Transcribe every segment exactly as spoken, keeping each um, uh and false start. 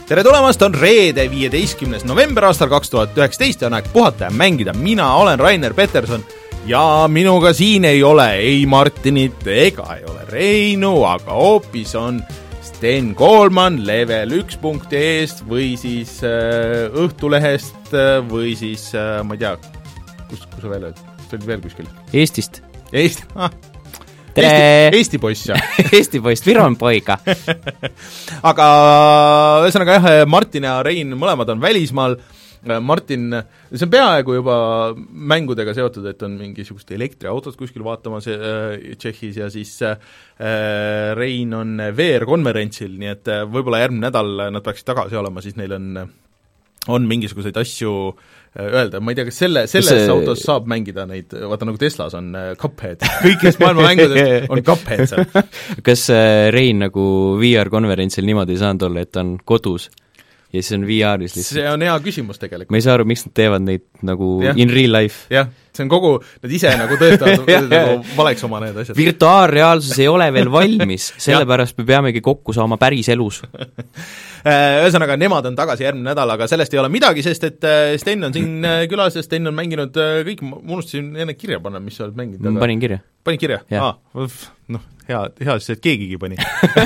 tere tulemast, on reede, viieteistkümnes november aastal kaks tuhat üheksateist ja on aeg puhata ja mängida. Mina olen Rainer Peterson ja minuga siin ei ole ei Martinit ega ei ole Reinu, aga hoopis on Sten Koolman level üks punkt eest või siis äh, Õhtulehest või siis, äh, ma ei tea, kus, kus sa veel oled? See oli veel kuskil? Eestist. Eesti, ah. Tere! Eesti, Eesti poiss, jah. Eesti poiss, Viron poiga. Aga ühesõnaga jah, Martin ja Rein mõlemad on välismaal. Martin, see on peaaegu juba mängudega seotud, et on mingisugust elektriautot kuskil vaatamas äh, Tšehhis ja siis äh, Rein on V R-konverentsil, nii et äh, võib-olla järgmine nädal nad peaksid tagasi olema, siis neil on, on mingisuguseid asju öelda, ma ei tea, kas selle, selles see... autos saab mängida neid, vaata nagu Teslas on uh, Cuphead, kõikidest maailma mängudest on Cuphead seal. Kas uh, Rein nagu V R-konverentsil niimoodi ei saanud olla, et ta on kodus ja siis on V R-is lihtsalt? See on hea küsimus tegelikult. Ma ei saa aru, miks nad teevad neid nagu ja. In real life. Jah, see on kogu, nad ise nagu tõestavad nagu valeks oma need asjad. Virtuaalreaalsus ei ole veel valmis, sellepärast me peamegi kokku saama päris elus. Ühesõnaga, nemad on tagasi järgmine nädal, aga sellest ei ole midagi, sest et Sten on siin külas ja Sten on mänginud kõik, ma unustasin enne kirja panna, mis sa oled mänginud. Aga... Panin kirja. Panin kirja? Aa, noh, hea, hea siis, et keegigi pani.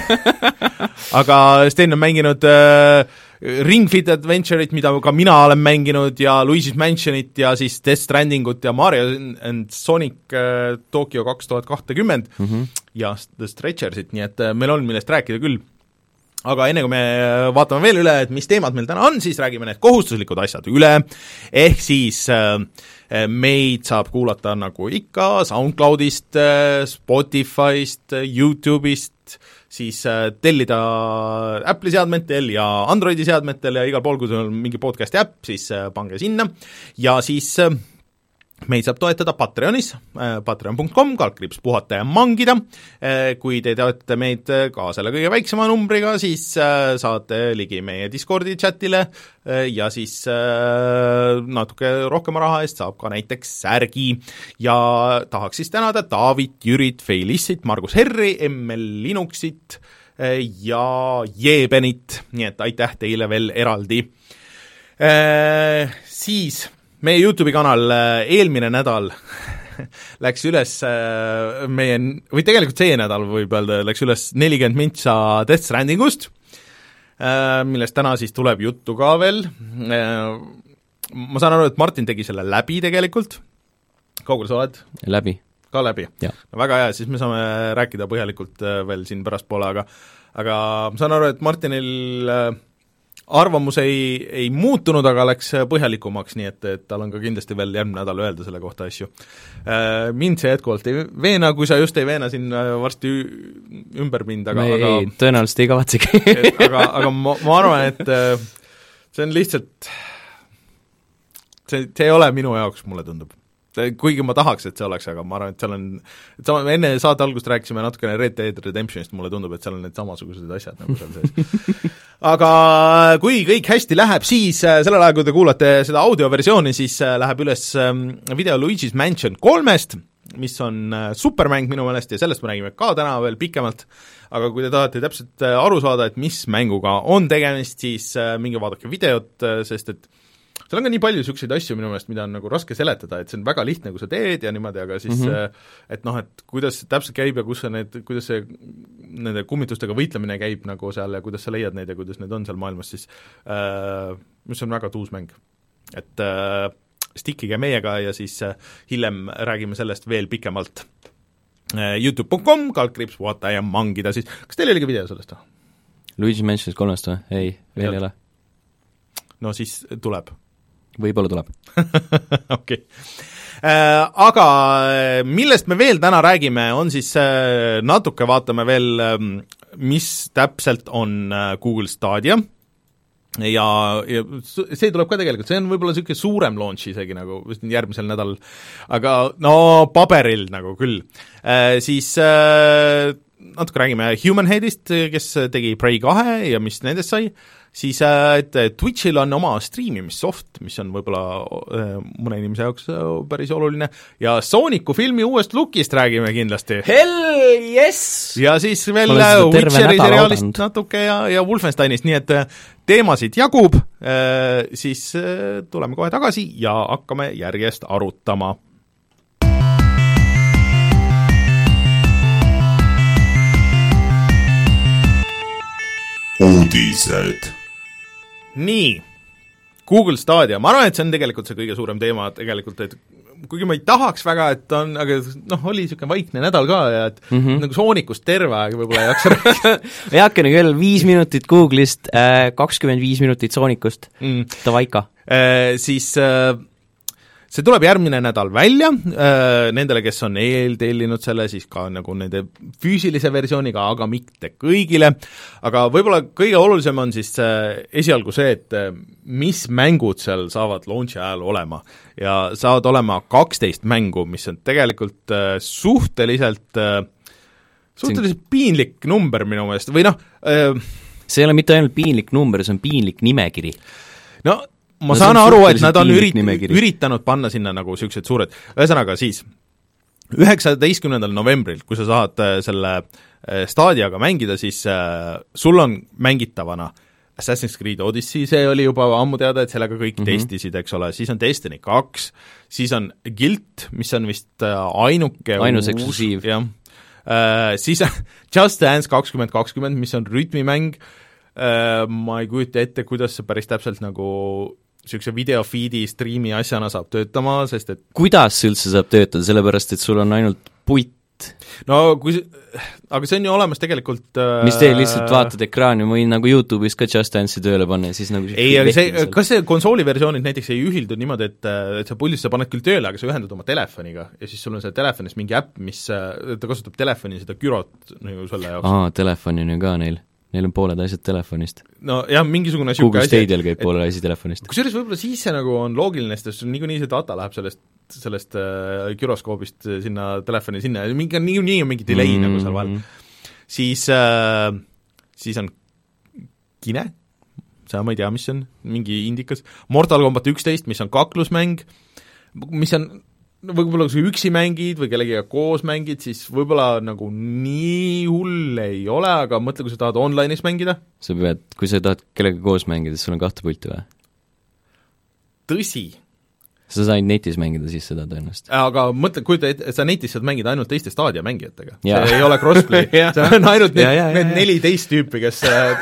Aga Sten on mänginud äh, Ring Fit Adventure'it, mida ka mina olen mänginud ja Luigi's Mansionit ja siis Death Strandingut ja Mario and Sonic äh, Tokyo kaks tuhat kakskümmend mm-hmm. ja The Stretchersit, nii et äh, meil on millest rääkida küll. Aga enne kui me vaatame veel üle, et mis teemad meil täna on, siis räägime need kohustuslikud asjad üle, ehk siis äh, meid saab kuulata nagu ikka SoundCloudist, Spotify'st, YouTube'ist, siis äh, tellida Apple'i seadmetel ja Androidi seadmetel ja igal pool, kui sul on mingi podcasti äpp, siis äh, pange sinna ja siis äh, meid saab toetada Patreonis, äh, patreon punkt com, kaldkriips puhata ja mangida. Äh, kui te toetate meid ka selle kõige väiksema numbriga, siis äh, saate ligi meie Discordi chatile äh, ja siis äh, natuke rohkem raha eest saab ka näiteks särgi. Ja tahaks siis tänada Daavit, Jürit, Feilissit, Margus Herri, M L Linuxit äh, ja Jeebenit, nii et aitäh teile veel eraldi. Äh, siis... meie YouTube'i kanal eelmine nädal läks üles meie, või tegelikult see nädal võib öelda, läks üles nelikümmend mintsa Death Strandingust, millest täna siis tuleb juttu ka veel. Ma saan aru, et Martin tegi selle läbi tegelikult. Kaugel sa oled? Läbi. Ka läbi? No, väga hea, siis me saame rääkida põhjalikult veel siin pärastpoole, aga, aga ma saan aru, et Martinil arvamus ei, ei muutunud, aga läks põhjalikumaks, nii et, et tal on ka kindlasti veel järgmine nädal öelda selle kohta asju. Mind see jätkuvalt ei veena, kui sa just ei veena siin varsti ümber mind, aga... Me aga, ei, tõenäoliselt ei kavatsegi. aga, aga ma, ma arvan, et see on lihtsalt... See, see ei ole minu jaoks, mulle tundub. Kuigi ma tahaks, et see oleks, aga ma arvan, et seal on, et sama, enne saate algust rääkisime natukene Red Dead Redemptionist, mulle tundub, et seal on need samasugused asjad nagu seal sees. Aga kui kõik hästi läheb, siis sellel ajal, kui te kuulate seda audioversiooni, siis läheb üles video Luigi's Mansion kolmest, mis on supermäng minu meelest ja sellest me räägime ka täna veel pikemalt, aga kui te tahate täpselt aru saada, et mis mänguga on tegemist, siis minge vaadake videot, sest et seal on ka nii palju niisuguseid asju minu meelest, mida on nagu raske seletada, et see on väga lihtne, kui sa teed ja niimoodi, aga siis mm-hmm. et noh, et kuidas see täpselt käib ja kus sa need, kuidas see nende kummitustega võitlemine käib nagu seal ja kuidas sa leiad neid ja kuidas need on seal maailmas, siis äh, mis on väga tuus mäng. Et äh, stikkige meiega ja siis äh, hiljem räägime sellest veel pikemalt. Äh, youtube punkt com, kaldkriips vaata ja mangida siis. Kas teil oli ka video sellest? Luigi Mansionist kolmest või? Ei, veel ei ole. No siis tuleb. Võib-olla tuleb. Okei. Äh, aga millest me veel täna räägime, on siis äh, natuke vaatame veel, mis täpselt on äh, Google Stadia ja, ja see tuleb ka tegelikult, see on võib-olla niisugune suurem launch isegi nagu järgmisel nädal, aga no paberil nagu küll. Äh, siis äh, natuke räägime Human Headist, kes tegi Prey kahe ja mis nendest sai, siis et Twitchil on oma striimimissoft, mis on võib-olla mõne inimese jaoks päris oluline, ja Sooniku filmi uuest lookist räägime kindlasti. Hell yes! Ja siis veel Witcheri seriaalist natuke ja, ja Wolfensteinist, nii et teemasid jagub, siis tuleme kohe tagasi ja hakkame järjest arutama. Uudised. Nii, Google Stadia, ma arvan, et see on tegelikult see kõige suurem teema tegelikult, et kuigi ma ei tahaks väga, et on, aga noh, oli niisugune vaikne nädal ka ja et mm -hmm. nagu Soonikust terve aeg võib-olla ei jaksa rääkida. Heakene küll, viis minutit Google'ist, kakskümmend viis minutit Soonikust mm., Tavaika äh,. Siis äh, see tuleb järgmine nädal välja, nendele, kes on eeltellinud selle, siis ka nagu nende füüsilise versiooniga, aga mitte kõigile, aga võib-olla kõige olulisem on siis esialgu see, et mis mängud seal saavad launchi ajal olema. Ja saavad olema kaksteist mängu, mis on tegelikult suhteliselt, suhteliselt piinlik number minu meelest, või noh see ei ole mitte ainult piinlik number, see on piinlik nimekiri. No ma no, saan aru, et nad on ürit, üritanud panna sinna nagu siuksed suured, ühesõnaga siis üheksateistkümnendal novembril, kui sa saad selle Stadiaga mängida, siis äh, sul on mängitavana Assassin's Creed Odyssey, see oli juba ammu teada, et sellega kõik mm -hmm. testisid, eks ole, siis on Destiny kaks, siis on Guilt, mis on vist ainuke ainus eksklusiiv, jah, äh, siis on Just Dance kakskümmend kakskümmend, mis on rütmimäng, äh, ma ei kujuta ette, kuidas see päris täpselt nagu niisuguse videofeedi striimi asjana saab töötama, sest et kuidas see üldse saab töötada, sellepärast et sul on ainult puit? No kui see, aga see on ju olemas tegelikult äh, mis tee, lihtsalt vaatad ekraani, võin nagu YouTube'is ka Just Dance'i tööle panna ja siis nagu ei, aga see, kas see konsooliversioonid näiteks ei ühildu niimoodi, et, et sa puldist sa paned küll tööle, aga sa ühendad oma telefoniga ja siis sul on seal telefonis mingi äpp, mis, ta kasutab telefoni seda gürot nagu selle jaoks. Aa, telefon on ju ka neil. Neil on pooled asjad telefonist. No jah, mingisugune Google Stadial käib pooled asjad telefonist. Kusjuures võib-olla siis see nagu on loogiline, sest niikuinii see data läheb sellest, sellest äh, gyroskoobist sinna telefoni sinna ja mingi, nii, nii on mingi delay mm -hmm. nagu seal vahel. Siis, äh, siis on Kine, see ma ei tea, mis on, mingi indikas, Mortal Kombat üksteist, mis on kaklusmäng, mis on võib-olla kui sa üksi mängid või kellegiga koos mängid, siis võib-olla nagu nii hull ei ole, aga mõtle, kui sa tahad online'is mängida. Sa pead, kui sa tahad kellega koos mängida, sul on kahte pulti või? Tõsi. Sa said netis mängida siis seda tõenäoliselt. Aga mõtle, kujuta, et sa netis saad mängida ainult teiste Stadia mängijatega. See ei ole crossplay, see on ainult need, ja, ja, need neliteist tüüpi, kes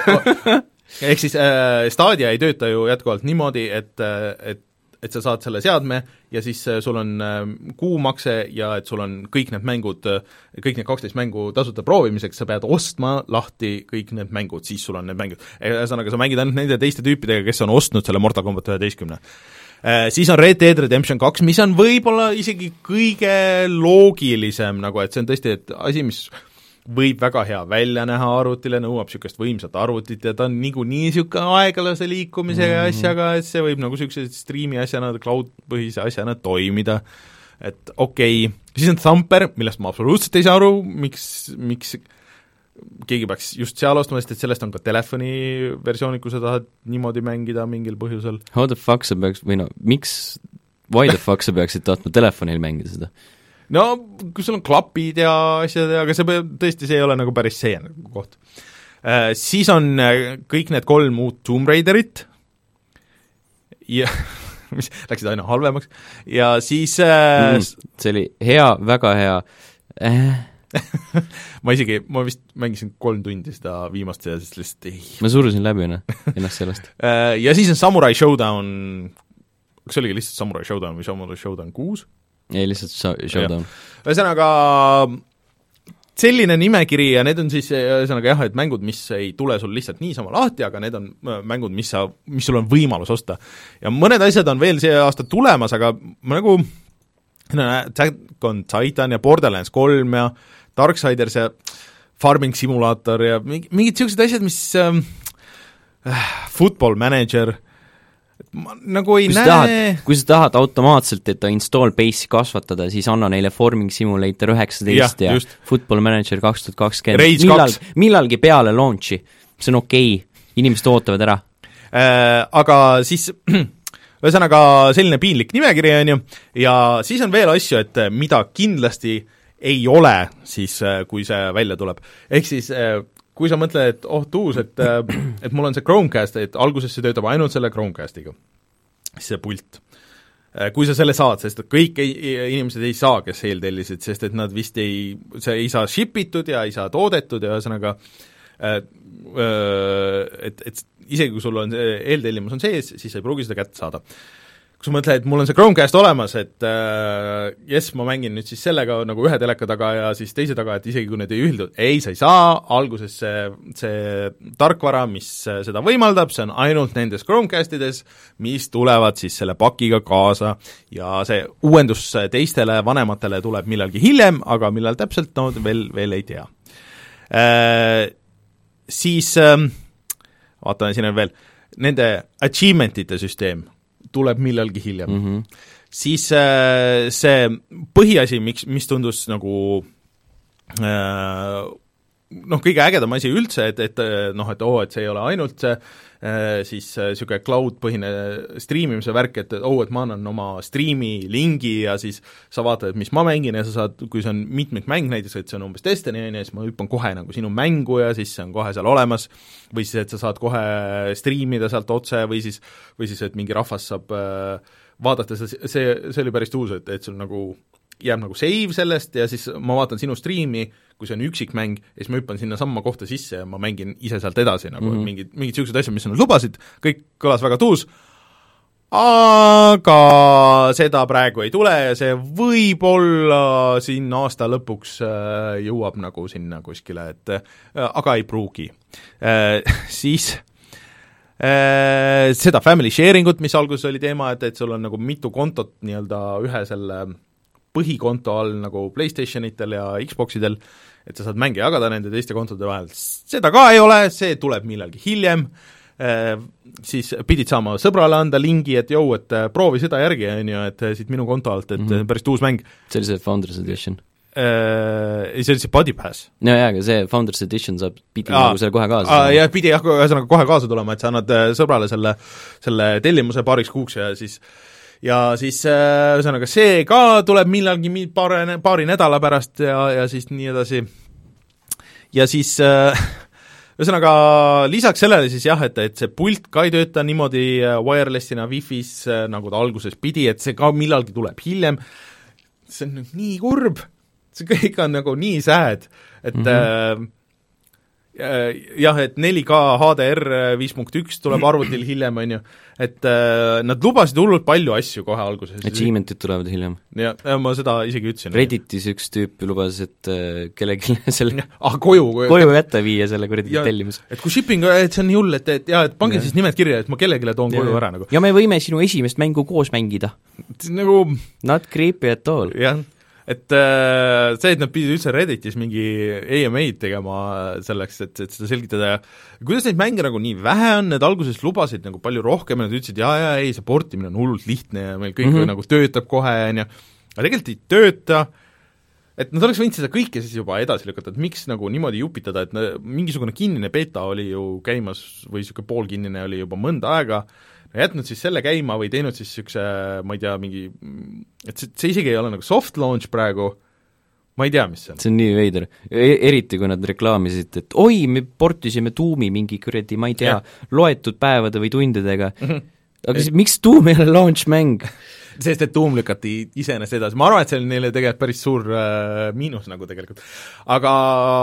ehk siis äh, Stadia ei tööta ju jätkuvalt niimoodi, et, et et sa saad selle seadme ja siis sul on kuumakse ja et sul on kõik need mängud, kõik need kaksteist mängu tasuta proovimiseks, sa pead ostma lahti kõik need mängud, siis sul on need mängud. Ühesõnaga, sa mängid ainult nende teiste tüüpidega, kes on ostnud selle Mortal Kombat üheteistkümne. Siis on Red Dead Redemption kaks, mis on võib-olla isegi kõige loogilisem, nagu et see on tõesti et asi, mis võib väga hea välja näha arvutile, nõuab niisugust võimsat arvutit ja ta on niikuinii niisugune aeglase liikumisega mm -hmm. asjaga, et see võib nagu niisuguse striimi asjana, cloud-põhise asjana toimida, et okei okay., siis on Thumper, millest ma absoluutselt ei saa aru, miks, miks keegi peaks just seal ostma, sest et sellest on ka telefoni versioonid, kui sa tahad niimoodi mängida mingil põhjusel. How the fuck sa peaks, või no, miks, why the fuck sa peaksid tahtma telefonil mängida seda? No kui sul on klapid ja asjad, aga see tõesti, see ei ole nagu päris see nagu koht. Äh, siis on kõik need kolm uut Tomb Raiderit ja mis läksid aina halvemaks ja siis äh, mm, see oli hea, väga hea äh. ma isegi, ma vist mängisin kolm tundi seda viimast ja siis lihtsalt ei ma surusin läbi ennast sellest äh, ja siis on Samurai Showdown, kas see oligi lihtsalt Samurai Showdown või Samurai Showdown kuus? ei, lihtsalt Showdown. Ühesõnaga selline nimekiri ja need on siis ühesõnaga jah, et mängud, mis ei tule sul lihtsalt niisama lahti, aga need on mängud, mis sa, mis sul on võimalus osta. Ja mõned asjad on veel see aasta tulemas, aga ma nagu no, Attack on Titan ja Borderlands kolm ja Darksiders ja Farming Simulator ja mingid niisugused asjad, mis äh, Football Manager ma nagu ei kui näe tahad, kui sa tahad automaatselt, et ta install base'i kasvatada, siis anna neile Farming Simulator üheksateist ja, ja Football Manager kaks tuhat kakskümmend millal, millalgi peale launchi, see on okei okay. Inimesed ootavad ära. äh, aga siis ühesõnaga selline piinlik nimekiri, on ju, ja siis on veel asju, et mida kindlasti ei ole siis, kui see välja tuleb. Ehk siis kui sa mõtled, et oh tuus, et, et mul on see Chromecast, et alguses see töötab ainult selle Chromecastiga, see pult. Kui sa selle saad, sest et kõik ei, inimesed ei saa, kes eeltellisid, sest et nad vist ei, see ei saa shipitud ja ei saa toodetud ja ühesõnaga et, et isegi kui sul on eeltellimus on sees, siis ei pruugi seda kätte saada. Kui sa mõtled, et mul on see Chromecast olemas, et äh, jes, ma mängin nüüd siis sellega nagu ühe teleka taga ja siis teise taga, et isegi kui need ei ühildu, ei, sa ei saa, alguses see, see tarkvara, mis seda võimaldab, see on ainult nendes Chromecastides, mis tulevad siis selle pakiga kaasa ja see uuendus teistele vanematele tuleb millalgi hiljem, aga millal täpselt, no veel, veel ei tea. Äh, siis äh, vaatame, siin on veel nende achievement'ite süsteem tuleb millalgi hiljem mm. -hmm. Siis äh, see põhiasi, miks, mis tundus nagu äh, noh, kõige ägedam asi üldse, et, et noh, et oo, et see ei ole ainult see äh, siis niisugune äh, cloud-põhine striimimise värk, et oo, et ma annan oma striimi lingi ja siis sa vaatad, et mis ma mängin ja sa saad, kui see on mitmikmäng näiteks, et see on umbes Destiny, ja siis ma hüppan kohe nagu sinu mängu ja siis see on kohe seal olemas, või siis, et sa saad kohe striimida sealt otse või siis, või siis et mingi rahvas saab äh, vaadata, see, see, see oli päris tuus, et, et sul nagu jääb nagu save sellest ja siis ma vaatan sinu striimi, kui see on üksikmäng, ja siis ma hüppan sinna samma kohta sisse ja ma mängin ise sealt edasi, nagu mm -hmm. mingid, mingid niisugused asjad, mis nad lubasid, kõik kõlas väga tuus, aga seda praegu ei tule ja see võib-olla siin aasta lõpuks äh, jõuab nagu sinna kuskile, et äh, aga ei pruugi äh,. Siis äh, seda family sharing ut, mis alguses oli teema, et, et sul on nagu mitu kontot nii-öelda ühe selle põhikonto all nagu PlayStationitel ja Xboxidel, et sa saad mänge jagada nende teiste kontode vahel, seda ka ei ole, see tuleb millalgi hiljem, eh, siis pidid saama sõbrale anda lingi, et jõu, et proovi seda järgi, on ju, et siit minu konto alt, et mm -hmm. päris uus mäng. See oli see Founders Edition? Eh, see oli see Buddy Pass. no jaa, aga see Founders Edition saab, pidi aa, nagu selle kohe kaasa. jah, pidi jah, ühesõnaga kohe kaasa tulema, et sa annad sõbrale selle, selle tellimuse paariks kuuks ja siis ja siis ühesõnaga see ka tuleb millalgi paari, paari nädala pärast ja, ja siis nii edasi. Ja siis ühesõnaga lisaks sellele siis jah, et, et see pult ka ei tööta niimoodi wirelessina Wi-Fi's, nagu ta alguses pidi, et see ka millalgi tuleb hiljem. See on nii kurb, see kõik on nagu nii sad, et mm -hmm. äh, jah, et neli K H D R viis punkt üks tuleb arvutil hiljem, on ju, et äh, nad lubasid hullult palju asju kohe alguses. Achievement'id tulevad hiljem. ja, ja ma seda isegi ütlesin. Redditis üks tüüp lubas, et äh, kellelgi selle ah, koju, koju jätta viia selle kuradi tellimus. Et kui shipping, et see on nii hull, et, et jah, et pange ja. siis nimed kirja, et ma kellelegi toon ja. koju ära nagu. ja me võime sinu esimest mängu koos mängida. nagu not creepy at all. jah, et äh, see, et nad pidid üldse Redditis mingi A M A-d tegema selleks, et, et seda selgitada ja kuidas neid mänge nagu nii vähe on, need alguses lubasid nagu palju rohkem ja nad ütlesid, jaa, jaa, ei, see portimine on hullult lihtne ja meil kõik mm -hmm. nagu töötab kohe, on ju, aga tegelikult ei tööta, et nad oleks võinud seda kõike siis juba edasi lükata, et miks nagu niimoodi jupitada, et mingisugune kinnine beta oli ju käimas või niisugune poolkinnine oli juba mõnda aega, jätnud siis selle käima või teinud siis niisuguse, ma ei tea, mingi, et see, see isegi ei ole nagu soft launch praegu, ma ei tea, mis see on. see on nii veider e, eriti kui nad reklaamisid, et oi, me portisime Doomi mingi kuradi, ma ei tea, loetud päevade või tundidega mm, -hmm. aga siis miks Doom ei ole launch-mäng? sest et Doom lükati iseenesest edasi, ma arvan, et see on neile tegelikult päris suur äh, miinus nagu tegelikult, aga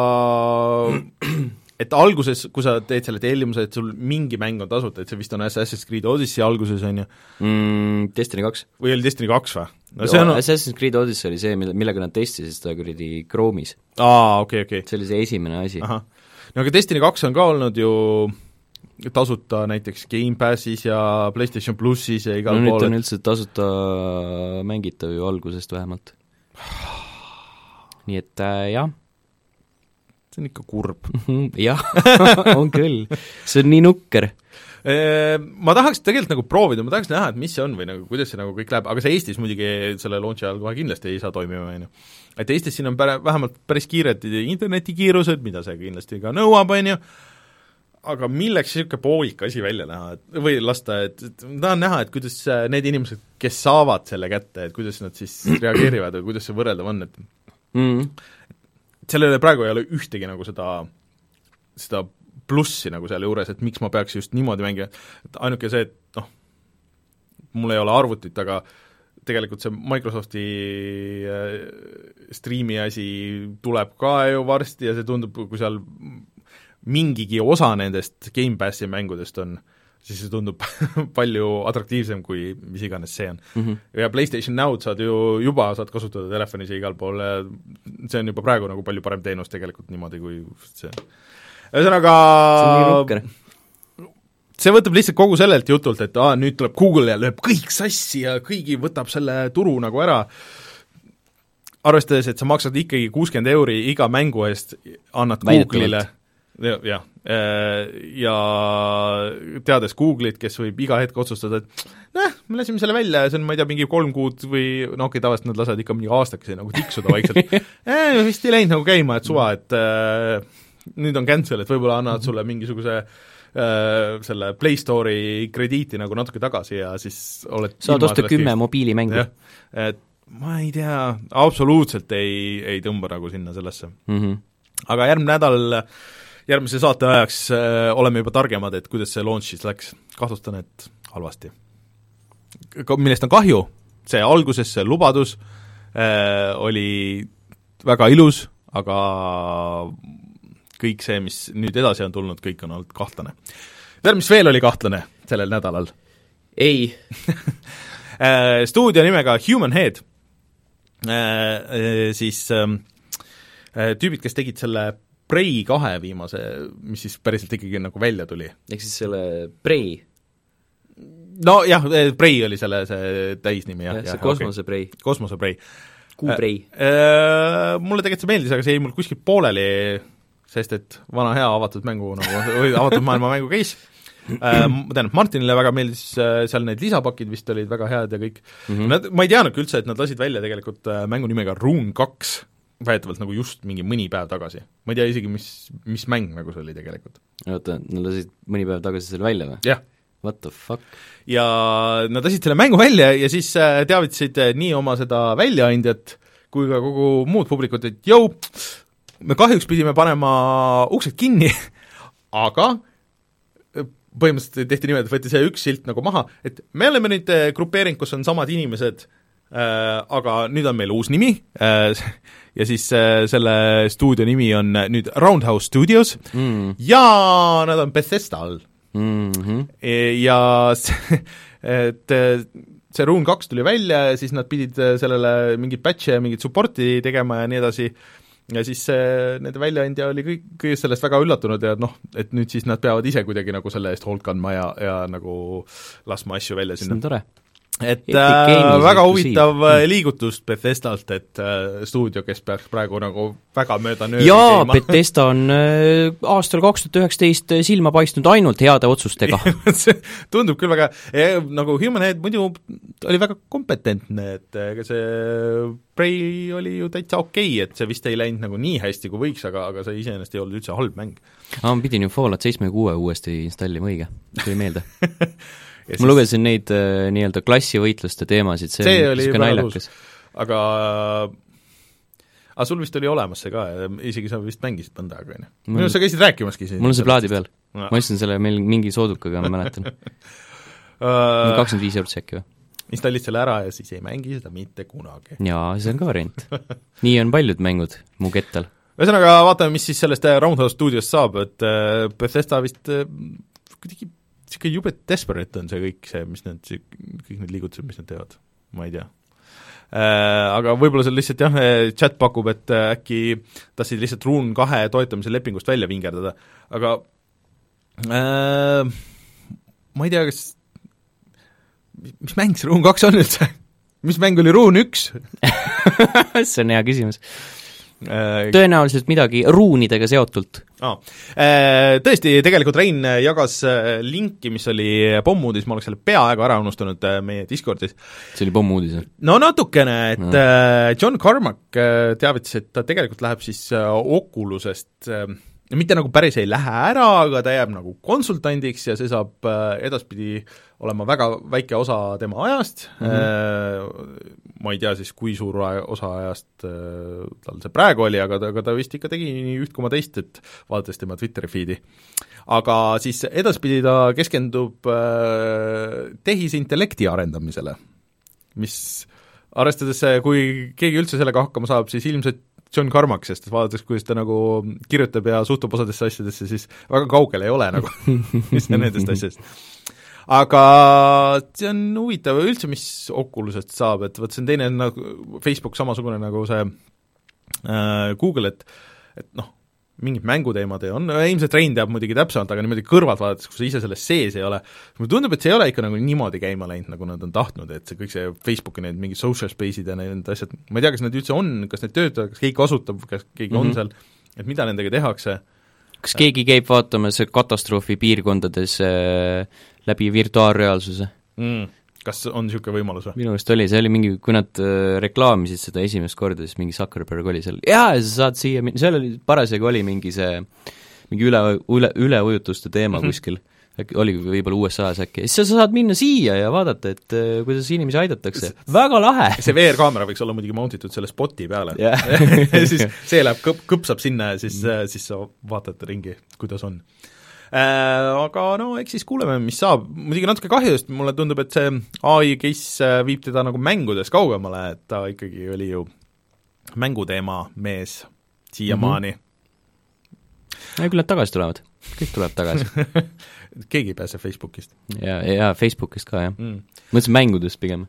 et alguses, kui sa teed selle tellimuse, et sul mingi mäng on tasuta, et see vist on Assassin's Creed Odyssey alguses, on ju mm,? Destiny kaks. või oli Destiny kaks või? No, see on... Assassin's Creed Odyssey oli see, mille, millega nad testisid seda kuradi Chrome'is. aa, okei okay,, okei okay.. see oli see esimene asi. no aga Destiny kaks on ka olnud ju tasuta näiteks Game Passis ja PlayStation Plussis ja igal no, pool. nüüd on üldse tasuta mängitav ju algusest vähemalt. nii et äh, jah. see on ikka kurb. jah, on küll. see on nii nukker. Ma tahaks tegelikult nagu proovida, ma tahaks näha, et mis see on või nagu, kuidas see nagu kõik läheb, aga see Eestis muidugi selle launchi ajal kohe kindlasti ei saa toimima, on ju. Et Eestis siin on päre, vähemalt päris kiired internetikiirused, mida see kindlasti ka nõuab, on ju, aga milleks niisugune poolik asi välja näha, et või lasta, et, et ma tahan näha, et kuidas need inimesed, kes saavad selle kätte, et kuidas nad siis reageerivad või kuidas see võrreldav on, et mm. sellele praegu ei ole ühtegi nagu seda, seda plussi nagu selle juures, et miks ma peaks just niimoodi mängima, et ainuke see, et noh, mul ei ole arvutit, aga tegelikult see Microsofti striimi asi tuleb ka ju varsti ja see tundub, kui seal mingigi osa nendest Game Passi mängudest on, siis see tundub palju atraktiivsem, kui mis iganes see on mm. -hmm. ja PlayStation Now'd saad ju juba, saad kasutada telefonis ja igal pool, see on juba praegu nagu palju parem teenus tegelikult niimoodi, kui see ühesõnaga see võtab lihtsalt kogu sellelt jutult, et aa, nüüd tuleb Google ja lööb kõik sassi ja kõigi võtab selle turu nagu ära, arvestades, et sa maksad ikkagi kuuskümmend euri iga mängu eest, annad Google'ile jah, ja, ja teades Google'it, kes võib iga hetk otsustada, et näh, me lasime selle välja ja see on, ma ei tea, mingi kolm kuud või no okei, tavaliselt nad lasevad ikka mingi aastakese nagu tiksuda vaikselt eh, vist ei läinud nagu käima, et suva, et äh, nüüd on cancel, et võib-olla annavad sulle mingisuguse äh, selle Play Store'i krediiti nagu natuke tagasi ja siis oled saad osta kümme mobiilimängu. Et ma ei tea, absoluutselt ei, ei tõmba nagu sinna sellesse mm. -hmm. aga järgmine nädal, järgmise saate ajaks äh, oleme juba targemad, et kuidas see launch siis läks, kahtlustan, et halvasti. Millest on kahju, see alguses see lubadus äh, oli väga ilus, aga kõik see, mis nüüd edasi on tulnud, kõik on olnud kahtlane. Tead, mis veel oli kahtlane sellel nädalal? Ei. Stuudio nimega Human Head, siis tüübid, kes tegid selle Prey kahe viimase, mis siis päriselt ikkagi nagu välja tuli. Ehk siis selle Prey? No jah, Prey oli selle see täisnimi. jah, see Kosmose Prey. Kosmose Prey. Kuu Prey. Mulle tegelikult see meeldis, aga see jäi mul kuskil pooleli, sest et vana hea avatud mängu nagu, või avatud maailma mängu case. Äh, ma tean, et Martinile väga meeldis äh, seal need lisapakid vist olid väga head ja kõik mm. -hmm. Nad, ma ei teadnudki üldse, et nad lasid välja tegelikult äh, mängu nimega Rune kaks, väidetavalt nagu just mingi mõni päev tagasi. Ma ei tea isegi, mis, mis mäng nagu see oli tegelikult. oota, nad lasid mõni päev tagasi selle välja või? jah. What the fuck? Ja nad lasid selle mängu välja ja siis äh, teavitasid äh, nii oma seda väljaandjat kui ka kogu muud publikut, et jõu, me kahjuks pidime panema uksed kinni, aga põhimõtteliselt tehti niimoodi, et võeti see üks silt nagu maha, et me oleme nüüd grupeering, kus on samad inimesed äh,, aga nüüd on meil uus nimi äh, ja siis äh, selle stuudio nimi on nüüd Roundhouse Studios mm. ja nad on Bethesda all mm. -hmm. ja see, et see Rune kaks tuli välja ja siis nad pidid sellele mingit patch'e ja mingit support'i tegema ja nii edasi, ja siis see, nende väljaandja oli kõik, kõigest sellest väga üllatunud ja noh, et nüüd siis nad peavad ise kuidagi nagu selle eest hoolt kandma ja, ja nagu laskma asju välja sinna. see on tore. Et äh, väga huvitav mm. liigutus Bethesdalt, et äh, stuudio, kes peaks praegu nagu väga mööda nööri jaa, Bethesda on äh, aastal kaks tuhat üheksateist silma paistnud ainult heade otsustega. see tundub küll väga, nagu Human Head muidu oli väga kompetentne, et ega see Prey oli ju täitsa okei, et see vist ei läinud nagu nii hästi, kui võiks, aga, aga see iseenesest ei olnud üldse halb mäng. aa, ma pidin ju Fallout seitsekümmend kuus uuesti installima, õige, tuli meelde. ma siis... lugesin neid äh, nii-öelda klassivõitluste teemasid, see, see oli väga naljakas. aga aga sul vist oli olemas see ka, isegi sa vist mängisid mõnda aega, on ju? minu arust sa käisid rääkimaski siin. mul on see plaadi peal no., ma ostsin selle meil mingi soodukaga, ma mäletan. kakskümmend viis eurot äkki või? Installid selle ära ja siis ei mängi seda mitte kunagi. jaa, see on ka variant. nii on paljud mängud mu kettal. ühesõnaga, vaatame, mis siis sellest Roundhouse Studios saab, et Bethesda vist kuidagi niisugune jube desperate on see kõik see, mis need, kõik need liigutused, mis nad teevad, ma ei tea. Äh, aga võib-olla seal lihtsalt jah, chat pakub, et äkki tahtsid lihtsalt Rune kahe toetamise lepingust välja vingerdada, aga äh, ma ei tea, kas mis mäng see Rune kaks on üldse? mis mäng oli Rune üks? see on hea küsimus. Tõenäoliselt midagi ruunidega seotult. Ah. Tõesti, tegelikult Rein jagas linki, mis oli pommuudis, ma oleks selle peaaegu ära unustanud meie Discordis. See oli pommuudis? No natukene, et no. John Carmack teavitas, et ta tegelikult läheb siis Oculusest mitte nagu päris ei lähe ära, aga ta jääb nagu konsultandiks ja see saab edaspidi olema väga väike osa tema ajast mm, -hmm. ma ei tea siis, kui suur osa ajast tal see praegu oli, aga ta, aga ta vist ikka tegi nii üht koma teist, et vaadates tema Twitteri feed'i. Aga siis edaspidi ta keskendub tehisintellekti arendamisele, mis arvestades, kui keegi üldse sellega hakkama saab, siis ilmselt John Carmack, sest vaadates, kuidas ta nagu kirjutab ja suhtub osadesse asjadesse, siis väga kaugel ei ole nagu mis nendest asjadest. Aga see on huvitav üldse, mis Oculusest saab, et võt see on teine nagu Facebook samasugune nagu see äh, Google, et et noh, mingid mänguteemad ei on, ilmselt Rein teab muidugi täpsemalt, aga niimoodi kõrvalt vaadates, kui sa ise selles sees ei ole, mulle tundub, et see ei ole ikka nagu niimoodi käima läinud, nagu nad on tahtnud, et see kõik see Facebooki need mingid social space'id ja need asjad, ma ei tea, kas need üldse on, kas need töötavad, kas keegi kasutab, kas keegi mm -hmm. on seal, et mida nendega tehakse. Kas keegi käib vaatamas katastroofi piirkondades äh, läbi virtuaalreaalsuse mm.? Kas on niisugune võimalus või? Minu arust oli, see oli mingi, kui nad äh, reklaamisid seda esimest korda, siis mingi Zuckerberg oli seal, jaa, sa saad siia, seal oli, parasjagu oli mingi see, mingi üle, üle, üleujutuste teema mm -hmm. kuskil, äkki oli võib-olla U S A-s äkki, siis sa saad minna siia ja vaadata, et äh, kuidas inimesi aidatakse, väga lahe! See V R-kaamera võiks olla muidugi mountitud selle spoti peale yeah. siis see läheb, kõp-, kõpsab sinna ja siis mm., siis sa vaatad ringi, kuidas on. Äh, aga no eks siis kuuleme, mis saab, muidugi natuke kahju, sest mulle tundub, et see A I case viib teda nagu mängudes kaugemale, et ta ikkagi oli ju mänguteema mees siiamaani mm. -hmm. ja küll nad tagasi tulevad, kõik tuleb tagasi keegi ei pääse Facebookist. ja, ja Facebookist ka, jah mm.. mõtlesin mängudest pigem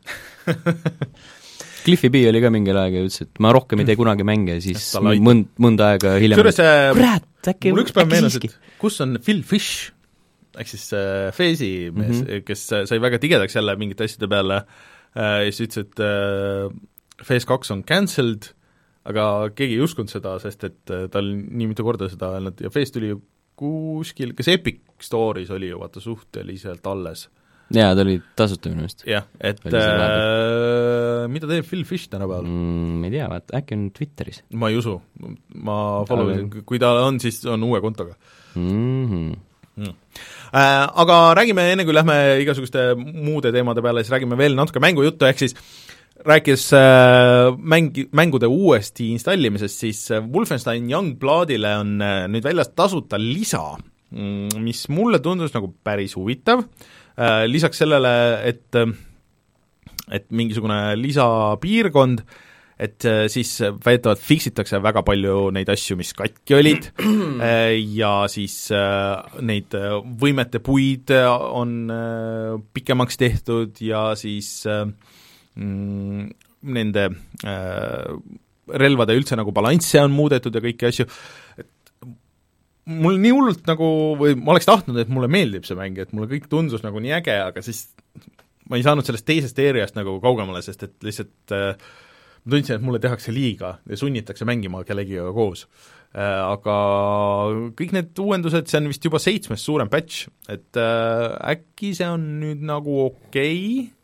Cliffi B oli ka mingil aega ja ütles, et ma rohkem ei tee kunagi mänge, siis mõnd, mõnda aega hiljem kurat, äkki, mul üks päev meenus, et kus on Phil Fish, ehk siis äh, Face'i mees mm, -hmm. kes sai väga tigedaks jälle mingite asjade peale äh, ja siis ütles, et äh, Phase kaks on cancelled, aga keegi ei uskunud seda, sest et äh, tal nii mitu korda seda öelnud ja Phase tuli ju kuskil, kas Epic Store'is oli ju vaata suhteliselt alles. jaa, ta oli tasuta minu meelest. jah, et äh, mida teeb Phil Fish tänapäeval mm,? Ma ei tea, vaata, äkki on Twitteris. Ma ei usu, ma follow isin, kui ta on, siis on uue kontoga mm. -hmm. Mm. Äh, aga räägime, enne kui lähme igasuguste muude teemade peale, siis räägime veel natuke mängujuttu, ehk siis rääkides äh, mängi, mängude uuesti installimisest, siis Wolfenstein Youngbloodile on äh, nüüd väljas tasuta lisa, mis mulle tundus nagu päris huvitav äh,, lisaks sellele, et et mingisugune lisapiirkond, et siis väidetavalt fiksitakse väga palju neid asju, mis katki olid ja siis neid võimete puid on pikemaks tehtud ja siis mm, nende relvade üldse nagu balansse on muudetud ja kõiki asju, et mul nii hullult nagu, või ma oleks tahtnud, et mulle meeldib see mäng, et mulle kõik tundus nagu nii äge, aga siis ma ei saanud sellest teisest areast nagu kaugemale, sest et lihtsalt äh, ma tundsin, et mulle tehakse liiga ja sunnitakse mängima kellegiga koos äh,. Aga kõik need uuendused, see on vist juba seitsmes suurem patch, et äh, äkki see on nüüd nagu okei okay??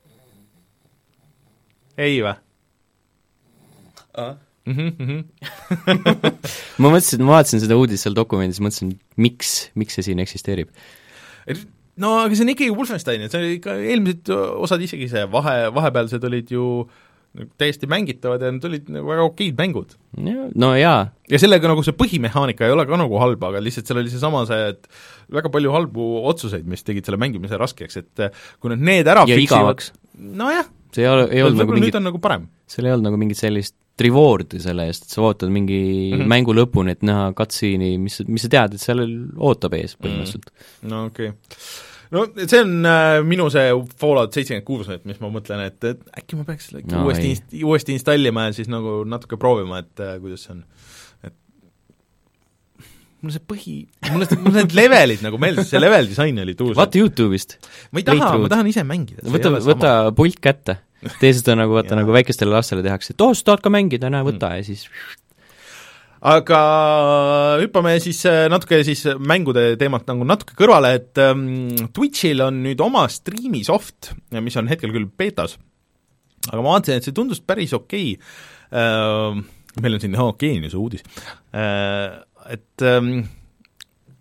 Ei või? Ah. Mm-hmm, mm-hmm. ma mõtlesin, ma vaatasin seda uudist seal dokumendis, mõtlesin, miks, miks see siin eksisteerib? No aga see on ikkagi Wolfenstein, et see oli ikka eelmised osad isegi see vahe, vahepealsed olid ju täiesti mängitavad ja need olid nagu väga okeid mängud. No jaa. Ja sellega nagu see põhimehaanika ei ole ka nagu halb, aga lihtsalt seal oli see sama see, et väga palju halbu otsuseid, mis tegid selle mängimise raskeks, et kui nüüd need ära ja igavaks. Nojah, see ei ole, ei olnud nagu mingit, nüüd on nagu parem. Seal ei olnud nagu mingit sellist rewardi selle eest, et sa ootad mingi mm -hmm. mängu lõpuni, et näha cutscene'i, mis, mis sa tead, et seal ootab ees põhimõtteliselt mm.. No okei okay. No see on äh, minu see Fallout seitsekümmend kuus, et mis ma mõtlen, et, et äkki ma peaks selle no, uuesti, inst, uuesti installima ja siis nagu natuke proovima, et äh, kuidas see on. Et mul see põhi, mul need, need levelid nagu meeldis, see level disain oli tuus. Vaata YouTube'ist. Ma ei taha, ma tahan ise mängida. Võta, võta pult kätte. Tee seda nagu, vaata nagu väikestele lastele tehakse, et oh, sa tahad ka mängida, näe, võta mm. ja siis aga hüppame siis natuke siis mängude teemalt nagu natuke kõrvale, et ähm, Twitchil on nüüd oma striimisoft, mis on hetkel küll beetas, aga ma vaatasin, et see tundus päris okei äh,, meil on siin okei okay, see uudis äh,, et ähm,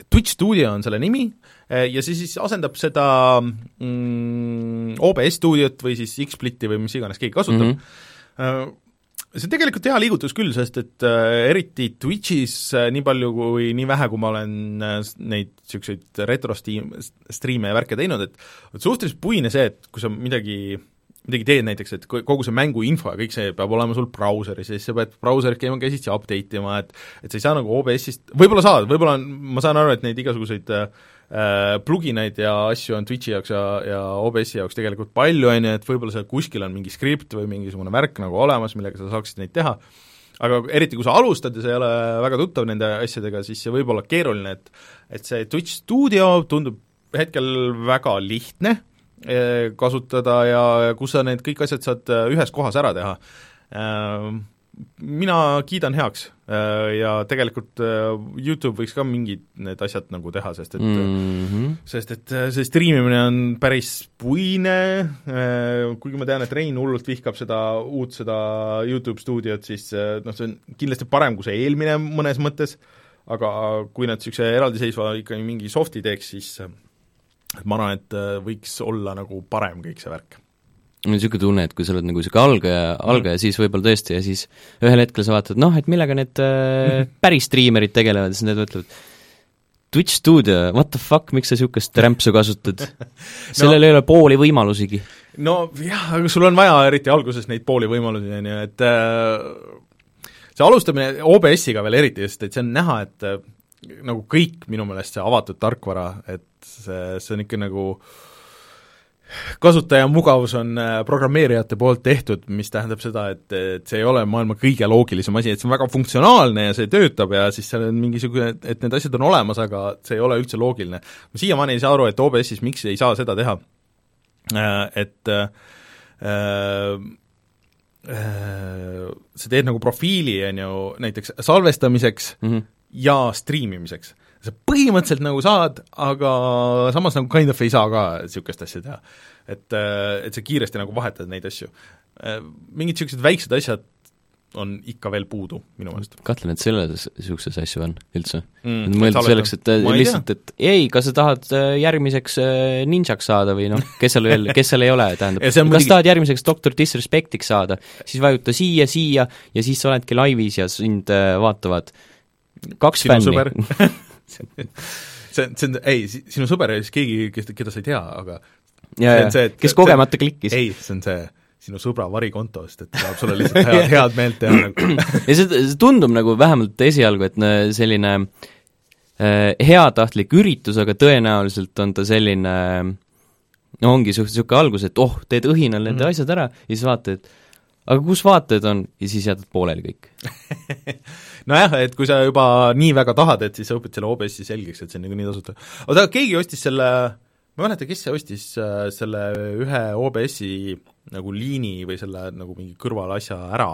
Twitch Studio on selle nimi ja see siis asendab seda mm, O B S stuudiot või siis X-Splitti või mis iganes keegi kasutab mm-hmm. See on tegelikult hea liigutus küll, sest et äh, eriti Twitchis äh, nii palju kui nii vähe, kui ma olen äh, neid niisuguseid retro-striime ja värke teinud, et, et suhteliselt puine see, et kui sa midagi, midagi teed näiteks, et kogu see mänguinfo ja kõik see peab olema sul brauseris ja siis sa pead brauserit käima käsitsi update ima, et et sa ei saa nagu O B S-ist, võib-olla saad, võib-olla on, ma saan aru, et neid igasuguseid äh, pluginaid ja asju on Twitchi jaoks ja, ja O B S-i jaoks tegelikult palju, on ju, et võib-olla seal kuskil on mingi skript või mingisugune värk nagu olemas, millega sa saaksid neid teha, aga eriti kui sa alustad ja sa ei ole väga tuttav nende asjadega, siis see võib olla keeruline, et et see Twitch Studio tundub hetkel väga lihtne kasutada ja kus sa need kõik asjad saad ühes kohas ära teha. Mina kiidan heaks ja tegelikult YouTube võiks ka mingid need asjad nagu teha, sest et mm-hmm. sest et see striimimine on päris puine, kuigi ma tean, et Rein hullult vihkab seda uut seda YouTube stuudiot, siis noh, see on kindlasti parem kui see eelmine mõnes mõttes, aga kui nad niisuguse eraldiseisva ikkagi mingi softi teeks, siis ma arvan, et võiks olla nagu parem kõik see värk. Mul on niisugune tunne, et kui sa oled nagu niisugune algaja, algaja, siis võib-olla tõesti ja siis ühel hetkel sa vaatad, noh, et millega need äh, päris striimerid tegelevad, siis need mõtlevad, Twitch Studio, what the fuck, miks sa niisugust rämpsu kasutad? Sellel no, ei ole pooli võimalusigi. No jah, aga sul on vaja eriti alguses neid pooli võimalusi, on ju, et äh, see alustamine O B S-iga veel eriti, sest et see on näha, et äh, nagu kõik minu meelest see avatud tarkvara, et see, see on ikka nagu kasutaja mugavus on programmeerijate poolt tehtud, mis tähendab seda, et, et see ei ole maailma kõige loogilisem asi, et see on väga funktsionaalne ja see töötab ja siis seal on mingisugune, et need asjad on olemas, aga see ei ole üldse loogiline. Ma siiamaani ei saa aru, et O B S-is miks ei saa seda teha, et äh, äh, sa teed nagu profiili, on ju, näiteks salvestamiseks mm-hmm. ja striimimiseks. Sa põhimõtteliselt nagu saad, aga samas nagu kind of ei saa ka niisugust asja teha. Et, et sa kiiresti nagu vahetad neid asju. Mingid niisugused väiksed asjad on ikka veel puudu minu meelest. Kahtlen, et selles niisuguses asju on üldse. Mm, mõeldud selleks, et lihtsalt, et ei, kas sa tahad järgmiseks ninjaks saada või noh, kes seal, veel, kes seal ei ole, tähendab, kas mõdigi... tahad järgmiseks doktor Disrespectiks saada, siis vajuta siia, siia ja siis sa oledki laivis ja sind vaatavad kaks sinu fänni. see, see on, ei, sinu sõber ja siis keegi, kes, keda sa ei tea, aga ja, ja, see, kes see, kogemata klikkis. Ei, see on see sinu sõbra varikontost, et saab sulle lihtsalt head, head meelt teha nagu. ja see, see tundub nagu vähemalt esialgu, et selline äh, heatahtlik üritus, aga tõenäoliselt on ta selline no ongi niisugune algus, et oh, teed õhinal nende mm-hmm. asjad ära ja siis vaatad, et aga kus vaatajad on ja siis jätad pooleli kõik. Nojah, et kui sa juba nii väga tahad, et siis sa õpid selle O B S-i selgeks, et see on nagu nii tasuta. Oota, keegi ostis selle, ma ei mäleta, kes see ostis äh, selle ühe O B S-i nagu liini või selle nagu mingi kõrval asja ära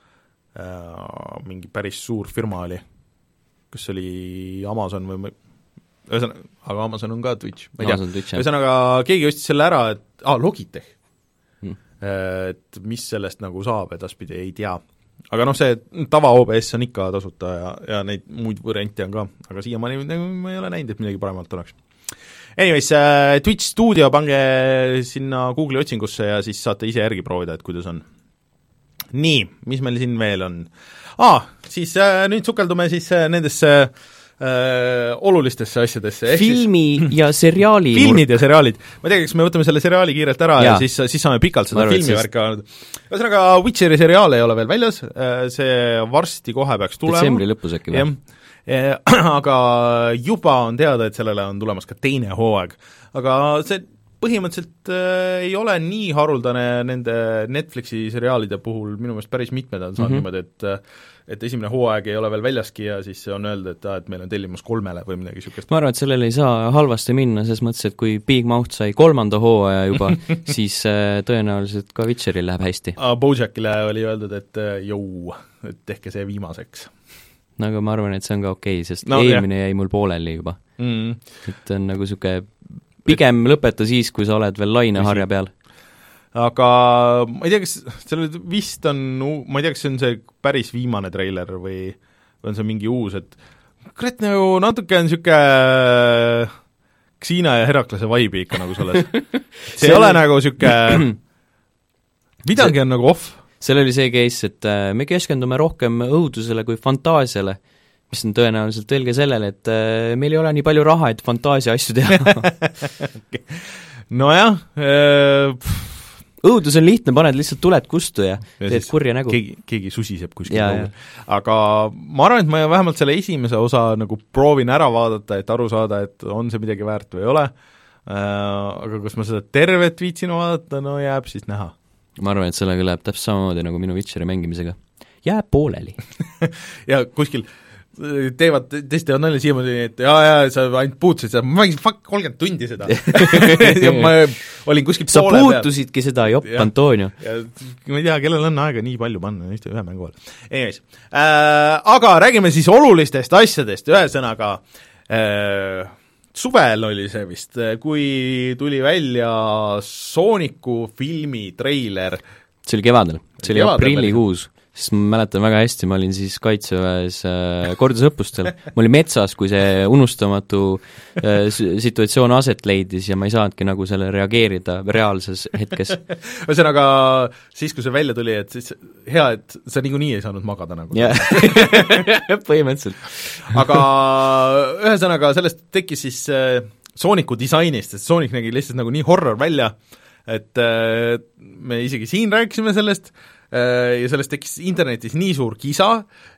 äh,, mingi päris suur firma oli, kas oli Amazon või ühesõnaga, aga Amazon on ka Twitch, ma ei tea, ühesõnaga keegi ostis selle ära, et aa, Logitech hmm., et mis sellest nagu saab edaspidi, ei tea. Aga noh, see tava O B S on ikka tasuta ja, ja neid muid variante on ka, aga siiamaani ma ei ole näinud, et midagi paremalt oleks. Anyways, äh, Twitch Studio, pange sinna Google'i otsingusse ja siis saate ise järgi proovida, et kuidas on. Nii, mis meil siin veel on? Aa, siis äh, nüüd sukeldume siis äh, nendesse äh, olulistesse asjadesse. Filmi siis... ja seriaali filmid ja seriaalid. ma ei tea, kas me võtame selle seriaali kiirelt ära ja, ja siis, siis saame pikalt seda filmivärka. Ühesõnaga, Witcheri seriaal ei ole veel väljas, see varsti kohe peaks tulema. Detsembri lõpus äkki või? Aga juba on teada, et sellele on tulemas ka teine hooaeg. Aga see põhimõtteliselt äh, ei ole nii haruldane nende Netflixi seriaalide puhul, minu meelest päris mitmed on saanud mm-hmm. niimoodi, et et esimene hooaeg ei ole veel väljaski ja siis on öeldud, et, et meil on tellimus kolmele või midagi niisugust. Ma arvan, et sellele ei saa halvasti minna, selles mõttes, et kui Big Mouth sai kolmanda hooaja juba, siis äh, tõenäoliselt ka Witcheril läheb hästi. Bojackile oli öeldud, et jõu, et tehke see viimaseks. No aga ma arvan, et see on ka okei, sest no, eelmine jah. Jäi mul pooleli juba mm.. et on nagu niisugune pigem lõpeta siis, kui sa oled veel laineharja peal. Aga ma ei tea, kas selle vist on, ma ei tea, kas see on see päris viimane treiler või on see mingi uus, et kurat, nagu natuke on niisugune Xiina ja Heraklase vibe ikka nagu selles. See ei ole nagu niisugune, midagi on nagu off. Seal oli see case, et me keskendume rohkem õudusele kui fantaasiale, mis on tõenäoliselt veel ka sellele, et meil ei ole nii palju raha, et fantaasia asju teha. Okay. Nojah, õudus on lihtne, paned lihtsalt tuled kustu ja, ja teed kurja nägu. Keegi, keegi susiseb kuskil ja, aga ma arvan, et ma vähemalt selle esimese osa nagu proovin ära vaadata, et aru saada, et on see midagi väärt või ei ole, aga kas ma seda tervet viitsin vaadata, no jääb siis näha. Ma arvan, et sellega läheb täpselt samamoodi nagu minu Witcheri mängimisega. Jääb pooleli. ja kuskil teevad, teist teevad naile siiamaani, et jaa, jaa, sa ainult puutusid seda, ma mängisin fuck kolmkümmend tundi seda. ja ma olin kuskil sa poole peal. Sa puutusidki seda, jopp, ja, Antonio. Ja, ma ei tea, kellel on aega nii palju panna ühte ühe mängu all. Anyways, äh, aga räägime siis olulistest asjadest, ühesõnaga äh, suvel oli see vist, kui tuli välja Sooniku filmi treiler. See oli kevadel, see oli aprillikuus, sest ma mäletan väga hästi, ma olin siis kaitseväes äh, kordusõppustel, ma olin metsas, kui see unustamatu äh, situatsioon aset leidis ja ma ei saanudki nagu selle reageerida reaalses hetkes. Ühesõnaga, siis kui see välja tuli, et siis hea, et sa niikuinii ei saanud magada nagu. Põhimõtteliselt. aga ühesõnaga, sellest tekkis siis äh, Sooniku disainist, sest Soonik nägi lihtsalt nagu nii horror välja, et äh, me isegi siin rääkisime sellest äh, ja sellest tekkis internetis nii suur kisa,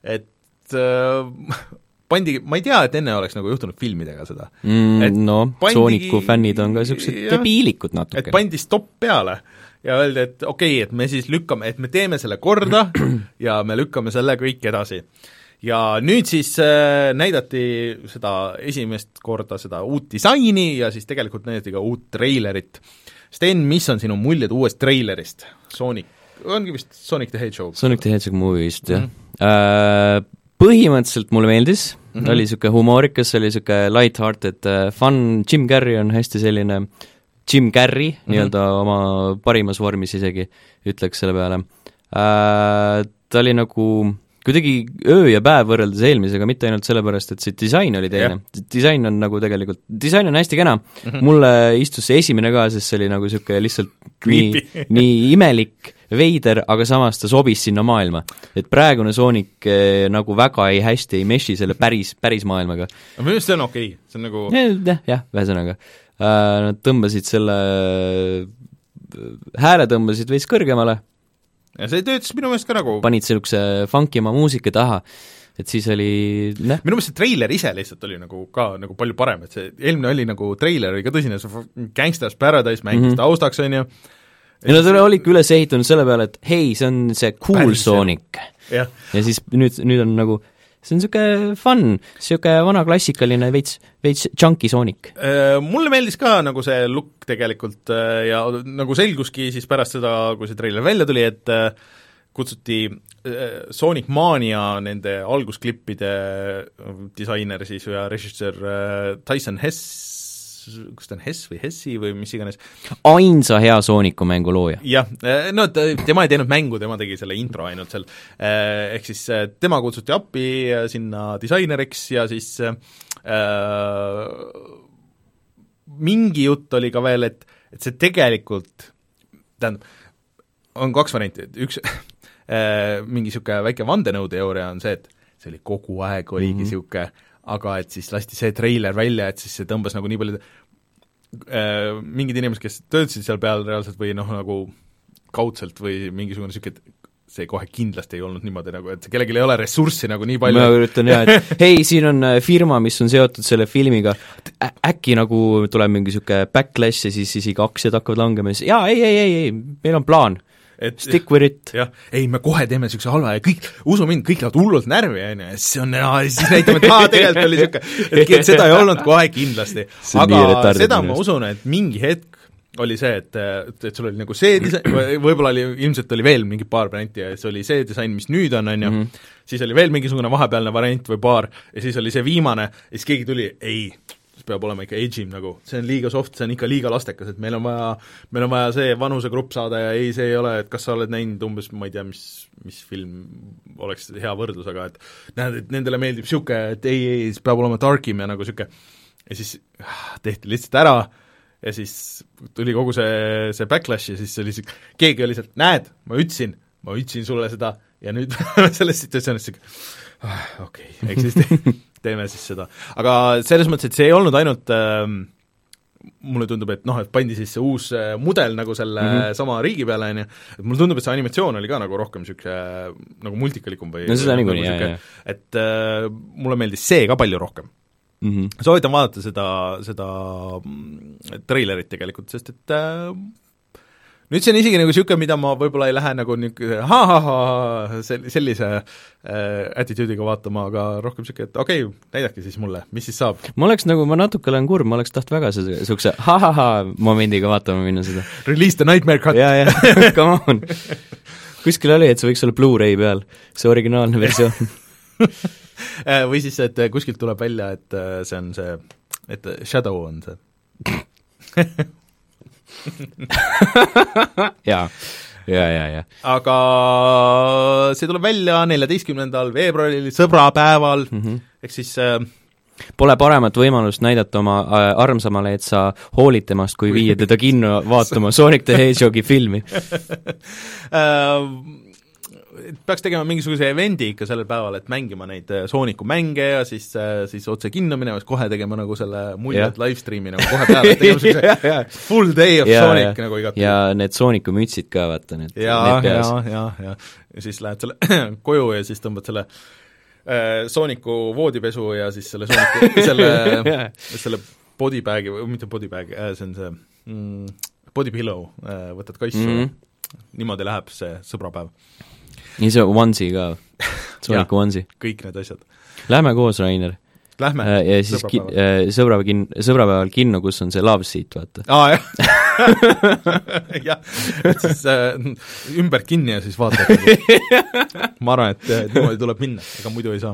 et äh, pandi, ma ei tea, et enne oleks nagu juhtunud filmidega seda mm,. No, pandigi, Sooniku fännid on ka niisugused debiilikud natuke. Et pandi stopp peale ja öeldi, et okei okay,, et me siis lükkame, et me teeme selle korda ja me lükkame selle kõik edasi. Ja nüüd siis äh, näidati seda esimest korda seda uut disaini ja siis tegelikult näidati ka uut treilerit. Sten, mis on sinu muljed uuest treilerist? Sonic, ongi vist Sonic the Hedgehog? Sonic the Hedgehog movie'ist, jah. Mm-hmm. Uh, põhimõtteliselt mulle meeldis, mm-hmm. oli niisugune humoorikas, oli niisugune light-hearted uh, fun, Jim Carrey on hästi selline Jim Carrey, mm-hmm. nii-öelda oma parimas vormis isegi, ütleks selle peale. Uh, ta oli nagu kuidagi öö ja päev võrreldes eelmisega, mitte ainult sellepärast, et see disain oli teine. Yeah. Disain on nagu tegelikult, disain on hästi kena. Mm-hmm. Mulle istus see esimene ka, sest see oli nagu niisugune lihtsalt nii, nii imelik, veider, aga samas ta sobis sinna maailma. Et praegune Sonic eh, nagu väga ei hästi ei meshi selle päris, päris maailmaga. Minu meelest see on okei, okay. See on nagu jah, jah, vähesõnaga. Uh, nad tõmbasid selle, hääle tõmbasid veits kõrgemale, ja see töötas minu meelest ka nagu panid sellukse funkima muusika taha, et siis oli ne? Minu meelest see treiler ise lihtsalt oli nagu ka nagu palju parem, et see eelmine oli nagu treiler oli ka tõsine, Gangsta's Paradise mängis mm-hmm. taustaks, on ju. Ja nad olidki üles ehitunud selle peale, et hei, see on see cool Päris Sonic. Ja. ja siis nüüd, nüüd on nagu see on niisugune fun, niisugune vana klassikaline veits, veits chunky Sonic. Mulle meeldis ka nagu see look tegelikult ja nagu selguski siis pärast seda, kui see treiler välja tuli, et kutsuti Sonic Mania nende algusklippide disainer siis ja režissöör Tyson Hess, kas ta on Hess või Hessi või mis iganes. Ainsa hea Sooniku mängu looja. Jah, no tema ei teinud mängu, tema tegi selle intro ainult seal, ehk siis tema kutsuti appi sinna disaineriks ja siis äh, mingi jutt oli ka veel, et, et see tegelikult, tähendab, on kaks varianti, et üks äh, mingi niisugune väike vandenõuteooria on see, et see oli kogu aeg oligi niisugune mm-hmm. aga et siis lasti see treiler välja, et siis see tõmbas nagu nii palju äh, mingid inimesed, kes töötasid seal peal reaalselt või noh, nagu kaudselt või mingisugune niisugune, et see kohe kindlasti ei olnud niimoodi nagu, et kellelgi ei ole ressurssi nagu nii palju. Ma üritan jah, et hei, siin on firma, mis on seotud selle filmiga, Ä- äkki nagu tuleb mingi niisugune backlash ja siis isegi aktsiad hakkavad langema ja siis jaa, ei, ei, ei, ei, meil on plaan. Et, stick with it. Jah, ei, me kohe teeme niisuguse halva ja kõik, usu mind, kõik lähevad hullult närvi, on ju, see on, siis näitame, et aa, tegelikult oli niisugune, et seda ei olnud kohe kindlasti. Aga seda ma usun, et mingi hetk oli see, et, et sul oli nagu see disain, võib-olla oli, ilmselt oli veel mingi paar varianti ja see oli see disain, mis nüüd on, on ju, mm-hmm. siis oli veel mingisugune vahepealne variant või paar ja siis oli see viimane ja siis keegi tuli, ei, see peab olema ikka edgim nagu, see on liiga soft, see on ikka liiga lastekas, et meil on vaja, meil on vaja see vanusegrupp saada ja ei, see ei ole, et kas sa oled näinud umbes, ma ei tea, mis, mis film oleks hea võrdlus, aga et näed, et nendele meeldib niisugune, et ei, ei, see peab olema darkim ja nagu niisugune, ja siis tehti lihtsalt ära ja siis tuli kogu see, see backlash ja siis oli see, keegi oli lihtsalt, näed, ma ütlesin, ma ütlesin sulle seda ja nüüd selles situatsioonis siuke ah, okei okay,, eks siis teeme siis seda. Aga selles mõttes, et see ei olnud ainult äh, mulle tundub, et noh, et pandi siis see uus äh, mudel nagu selle mm -hmm. sama riigi peale, on ju, et mulle tundub, et see animatsioon oli ka nagu rohkem niisugune nagu multikalikum või no seda nagu niikuinii, jah, jah. Et äh, mulle meeldis see ka palju rohkem. Mm -hmm. Soovitan vaadata seda, seda treilerit tegelikult, sest et äh, nüüd see on isegi nagu niisugune, mida ma võib-olla ei lähe nagu niisugune ha-ha-ha sellise äh, attitude'iga vaatama, aga rohkem niisugune, et okei okay,, näidake siis mulle, mis siis saab. Ma oleks nagu, ma natuke olen kurb, ma oleks taht väga niisuguse ha-ha-ha momendiga vaatama minna seda. Release the nightmare cut! jaa, jaa, come on! Kuskil oli, et see võiks olla Blu-ray peal, see originaalne versioon. Või siis, et kuskilt tuleb välja, et see on see, et Shadow on see. jaa, jaa, jaa, jaa. Aga see tuleb välja neljateistkümnendal veebruaril, sõbrapäeval, mm -hmm. ehk siis äh, pole paremat võimalust näidata oma äh, armsamale, et sa hoolid temast, kui viia teda kinno vaatama Sonic the Hedgehogi filmi. Peaks tegema mingisuguse eventi ikka sellel päeval, et mängima neid Sooniku mänge ja siis, siis otse kinno minema, siis kohe tegema nagu selle muljet livestreami nagu kohe peale, et tegema sellise full day of ja, Sonic ja, nagu igat. ja need Sooniku mütsid ka, vaata need, ja, need peas. ja, ja, ja, ja siis lähed selle koju ja siis tõmbad selle äh, Sooniku voodipesu ja siis selle Sooniku, selle, selle bodybagi, või mitte bodybagi äh,, see on see mm, bodypillow äh,, võtad kassu mm, -hmm. niimoodi läheb see sõbrapäev. nii see onesie ka, Sooniku onesie. kõik need asjad. Lähme koos, Rainer. Lähme. Ja siis ki- äh, sõbrapäeval kin-, sõbrapäeval kinno, kus on see love seat, vaata. aa, jah. jah, et siis äh, ümber kinni ja siis vaatad. ma arvan, et, et niimoodi tuleb minna, ega muidu ei saa.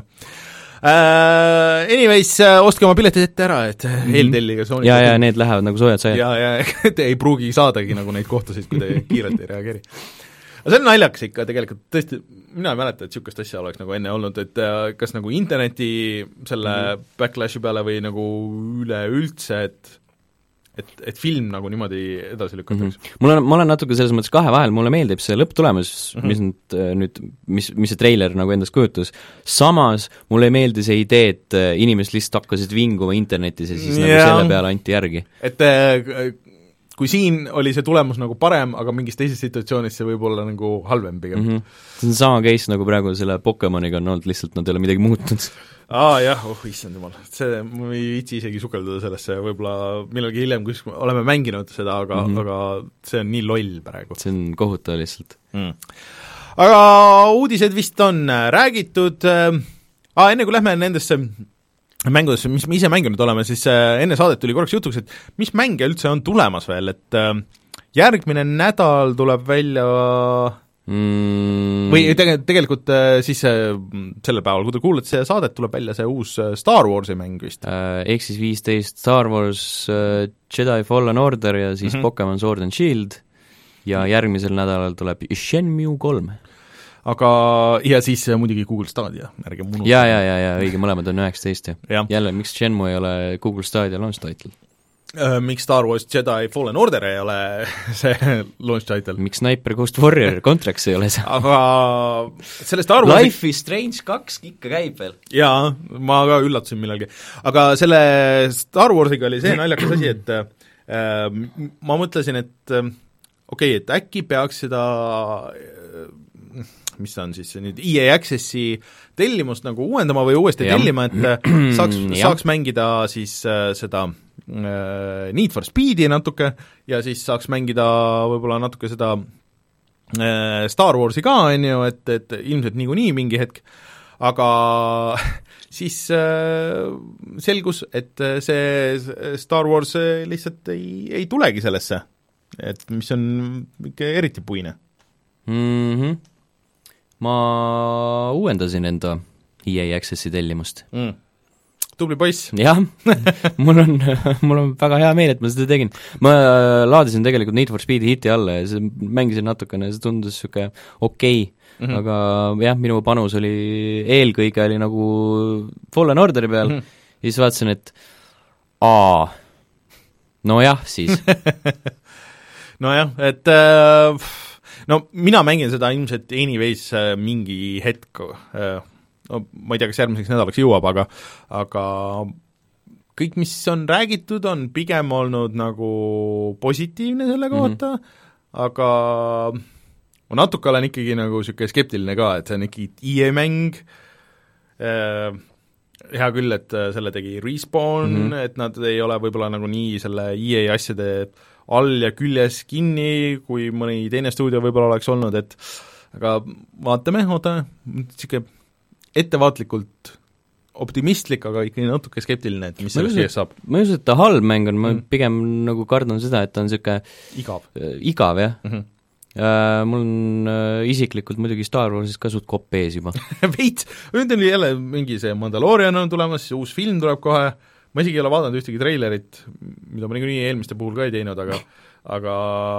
Uh, anyways, uh, ostke oma piletid ette ära, et mm -hmm. eeltelliga Sonic ja, ja need lähevad nagu soojad sajad. ja, ja te ei pruugi saadagi nagu neid kohtasid, kui te kiirelt ei reageeri. aga see on naljakas ikka tegelikult, tõesti, mina ei mäleta, et niisugust asja oleks nagu enne olnud, et uh, kas nagu interneti selle mm -hmm. backlashi peale või nagu üleüldse, et et, et film nagu niimoodi edasi lükatakse. Mm -hmm. mul on, ma olen natuke selles mõttes kahe vahel, mulle meeldib see lõpptulemus mm, -hmm. mis nüüd, nüüd, mis, mis see treiler nagu endast kujutas, samas mulle ei meeldi see idee, et inimesed lihtsalt hakkasid vinguma internetis ja siis yeah. nagu selle peale anti järgi. Et äh, kui siin oli see tulemus nagu parem, aga mingis teises situatsioonis see võib olla nagu halvem pigem mm. -hmm. see on sama case nagu praegu selle Pokemoniga on olnud, lihtsalt nad ei ole midagi muutunud. aa jah, oh issand jumal, see, ma ei viitsi isegi sukelduda sellesse, võib-olla millalgi hiljem, kus oleme mänginud seda, aga mm, -hmm. aga see on nii loll praegu. see on kohutav lihtsalt mm.. aga uudised vist on räägitud äh,, aa, enne kui lähme nendesse mängudesse, mis me ise mänginud oleme, siis äh, enne saadet tuli korraks jutuks, et mis mänge üldse on tulemas veel, et äh, järgmine nädal tuleb välja mm. või tege-, tegelikult äh, siis äh, sellel päeval, kui te kuulete see saadet, tuleb välja see uus äh, Star Warsi mäng vist äh,. Ehk siis viisteist Star Wars äh, Jedi Fallen Order ja siis mm -hmm. Pokemon Sword and Shield ja järgmisel nädalal tuleb Shenmue kolm. Aga, ja siis muidugi Google Stadia, ärge munu. ja, ja, ja, ja õige, mõlemad on üheksateist ja. ja jälle, miks Shenmue ei ole Google Stadia launch title? Uh, miks Star Wars Jedi Fallen Order ei ole see launch title? Miks Sniper Ghost Warrior Contracts ei ole see? aga selle Star Warsi Life is Strange kaks ikka käib veel. jaa, ma ka üllatusin millalgi. aga selle Star Warsiga oli see naljakas asi, et äh, ma mõtlesin, et äh, okei okay,, et äkki peaks seda äh, mis ta on siis, nüüd E A Accessi tellimust nagu uuendama või uuesti ja. tellima, et saaks, saaks mängida siis äh, seda äh, Need for Speedi natuke ja siis saaks mängida võib-olla natuke seda äh, Star Warsi ka, on ju, et, et ilmselt niikuinii mingi hetk, aga siis äh, selgus, et see Star Wars lihtsalt ei, ei tulegi sellesse, et mis on ikka eriti puine mm-hmm. ma uuendasin enda E A Accessi tellimust mm.. tubli poiss. jah, mul on, mul on väga hea meel, et ma seda tegin. Ma laadisin tegelikult Need for Speedi hiti alla ja see mängisin natukene, see tundus niisugune okei okay. mm, -hmm. aga jah, minu panus oli, eelkõige oli nagu Fallen Orderi peal mm -hmm. ja siis vaatasin, et aa, nojah siis nojah, et äh, no mina mängin seda ilmselt anyways äh, mingi hetk äh, no ma ei tea, kas järgmiseks nädalaks jõuab, aga aga kõik, mis on räägitud, on pigem olnud nagu positiivne selle kohta mm, -hmm. aga ma natuke olen ikkagi nagu niisugune skeptiline ka, et see on ikkagi E A mäng, äh, hea küll, et selle tegi Respawn mm, -hmm. et nad ei ole võib-olla nagu nii selle E A asjade all ja küljes kinni, kui mõni teine stuudio võib-olla oleks olnud, et aga vaatame, ootame, niisugune ettevaatlikult optimistlik, aga ikkagi natuke skeptiline, et mis sellest sees saab. Ma ei usu, et ta halb mäng on, ma mm. pigem nagu kardan seda, et ta on niisugune igav, äh, igav jah mm. -hmm. Uh, mul on uh, isiklikult muidugi Star Warsis ka suht kopp ees juba veits, nüüd on jälle mingi see Mandalorian on tulemas, uus film tuleb kohe, ma isegi ei ole vaadanud ühtegi treilerit, mida ma niikuinii eelmiste puhul ka ei teinud, aga aga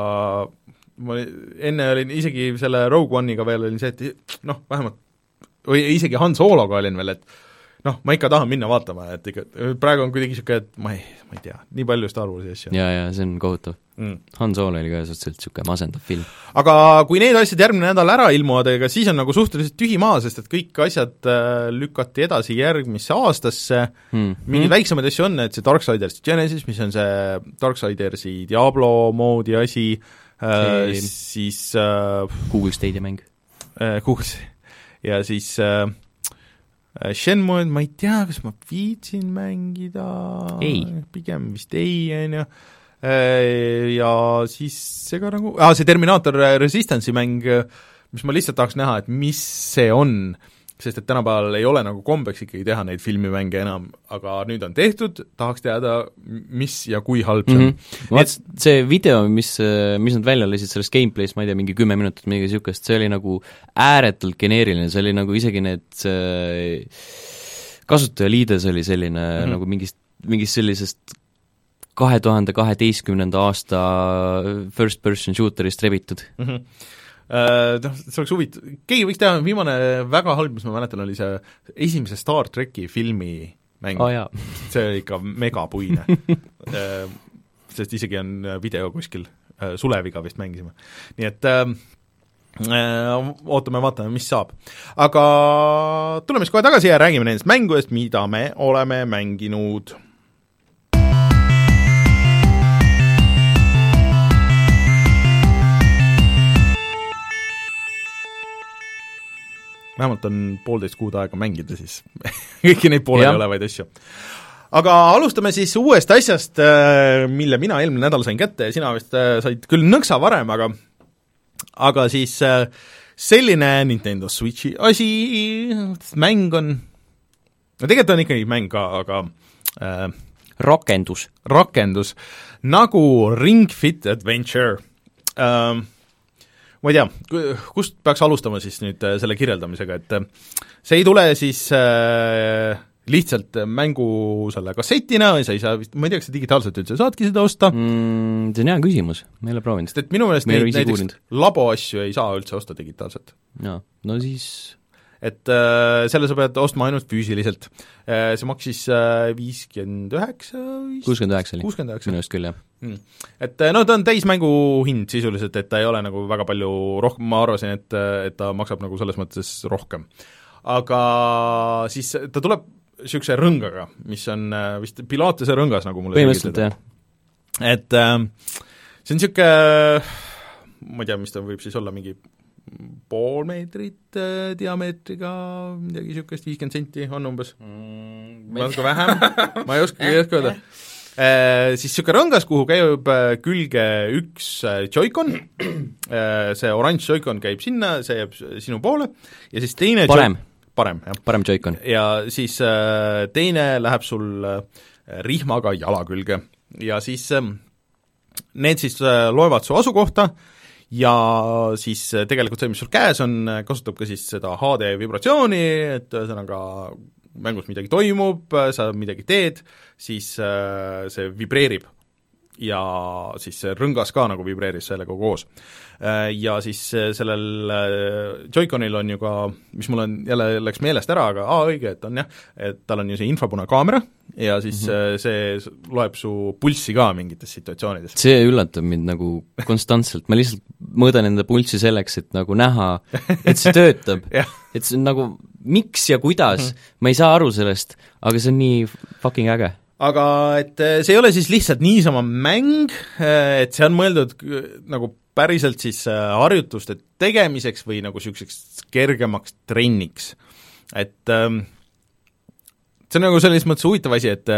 ma enne olin isegi selle Rogue One'iga veel olin see, et noh, vähemalt või isegi Han Sologa olin veel, et noh, ma ikka tahan minna vaatama, et ikka praegu on kuidagi niisugune, et ma ei, ma ei tea, nii palju Star Warsi asju. jaa, jaa, see on kohutav mm.. Han Solo oli ka suhteliselt niisugune masendav film. Aga kui need asjad järgmine nädal ära ilmuvad, ega siis on nagu suhteliselt tühi maa, sest et kõik asjad äh, lükati edasi järgmisse aastasse mm., mingeid mm. väiksemaid asju on, et see Darksiders Genesis, mis on see Darksidersi Diablo moodi asi äh,, siis äh, Google Stadia mäng äh,. Google ja siis äh, Shenmue, ma ei tea, kas ma viitsin mängida, pigem vist ei, on ju, ja siis see ka nagu, aa, see Terminator Resistance'i mäng, mis ma lihtsalt tahaks näha, et mis see on, sest et tänapäeval ei ole nagu kombeks ikkagi teha neid filmimänge enam, aga nüüd on tehtud, tahaks teada, mis ja kui halb see on mm. -hmm. Vaat et see video, mis, mis nad välja lasid sellest gameplay'st, ma ei tea, mingi kümme minutit, midagi niisugust, see oli nagu ääretult geneeriline, see oli nagu isegi need kasutajaliides oli selline mm -hmm. nagu mingist, mingist sellisest kahe tuhande kaheteistkümnenda aasta first person shooterist rebitud mm. -hmm. Noh, see oleks huvitav, keegi võiks teha, viimane väga halb, mis ma mäletan, oli see esimese Star Treki filmi mäng oh,, see oli ikka megapuine sest isegi on video kuskil, Suleviga vist mängisime, nii et äh, ootame, vaatame, mis saab. Aga tuleme siis kohe tagasi ja räägime nendest mängudest, mida me oleme mänginud. vähemalt on poolteist kuud aega mängida siis kõiki neid pooleli olevaid asju. Aga alustame siis uuest asjast, mille mina eelmine nädal sain kätte ja sina vist said küll nõksa varem, aga aga siis selline Nintendo Switchi asi, mäng on, no tegelikult on ikkagi mäng ka, aga äh, rakendus. rakendus, nagu Ring Fit Adventure äh, ma ei tea, kust peaks alustama siis nüüd selle kirjeldamisega, et see ei tule siis äh, lihtsalt mängu selle kassetina, sa ei saa vist, ma ei tea, kas sa digitaalselt üldse saadki seda osta mm,? See on hea küsimus, ma ei ole proovinud. sest et minu meelest neid näiteks labo asju ei saa üldse osta digitaalselt. no, no siis et äh, selle sa pead ostma ainult füüsiliselt äh,. See maksis äh, viiskümmend üheksa kuuskümmend üheksa oli, kuuskümmend üheksa minu eest küll, jah mm.. Et no ta on täismängu hind sisuliselt, et ta ei ole nagu väga palju rohkem, ma arvasin, et, et ta maksab nagu selles mõttes rohkem. Aga siis ta tuleb niisuguse rõngaga, mis on vist Pilatese rõngas, nagu mulle põhimõtteliselt, jah. Et äh, see on niisugune, ma ei tea, mis ta võib siis olla, mingi pool meetrit äh, diameetriga, midagi niisugust, viiskümmend senti on umbes mm,, natuke vähem, ma ei oska, ei oska öelda äh,. Siis niisugune rõngas, kuhu käib külge üks Joy-Con äh,, see oranž Joy-Con käib sinna, see jääb sinu poole ja siis teine parem Joy- parem, jah. parem Joy-Con. Ja siis äh, teine läheb sul äh, rihmaga jala külge ja siis äh, need siis äh, loevad su asukohta ja siis äh, tegelikult see, mis sul käes on, kasutab ka siis seda H D vibratsiooni, et ühesõnaga mängus midagi toimub, sa midagi teed, siis äh, see vibreerib ja siis see rõngas ka nagu vibreeris sellega koos. Ja siis sellel Joy-Conil on ju ka, mis mul on jälle läks meelest ära, aga aa, õige, et on jah, et tal on ju see infrapune kaamera ja siis mm-hmm. see loeb su pulssi ka mingites situatsioonides. See üllatab mind nagu konstantselt, ma lihtsalt mõõdan enda pulssi selleks, et nagu näha, et see töötab et see on nagu miks ja kuidas, mm-hmm. ma ei saa aru sellest, aga see on nii fucking äge. Aga et see ei ole siis lihtsalt niisama mäng, et see on mõeldud nagu päriselt siis harjutuste tegemiseks või nagu niisuguseks kergemaks trenniks. Et see on nagu selles mõttes huvitav asi, et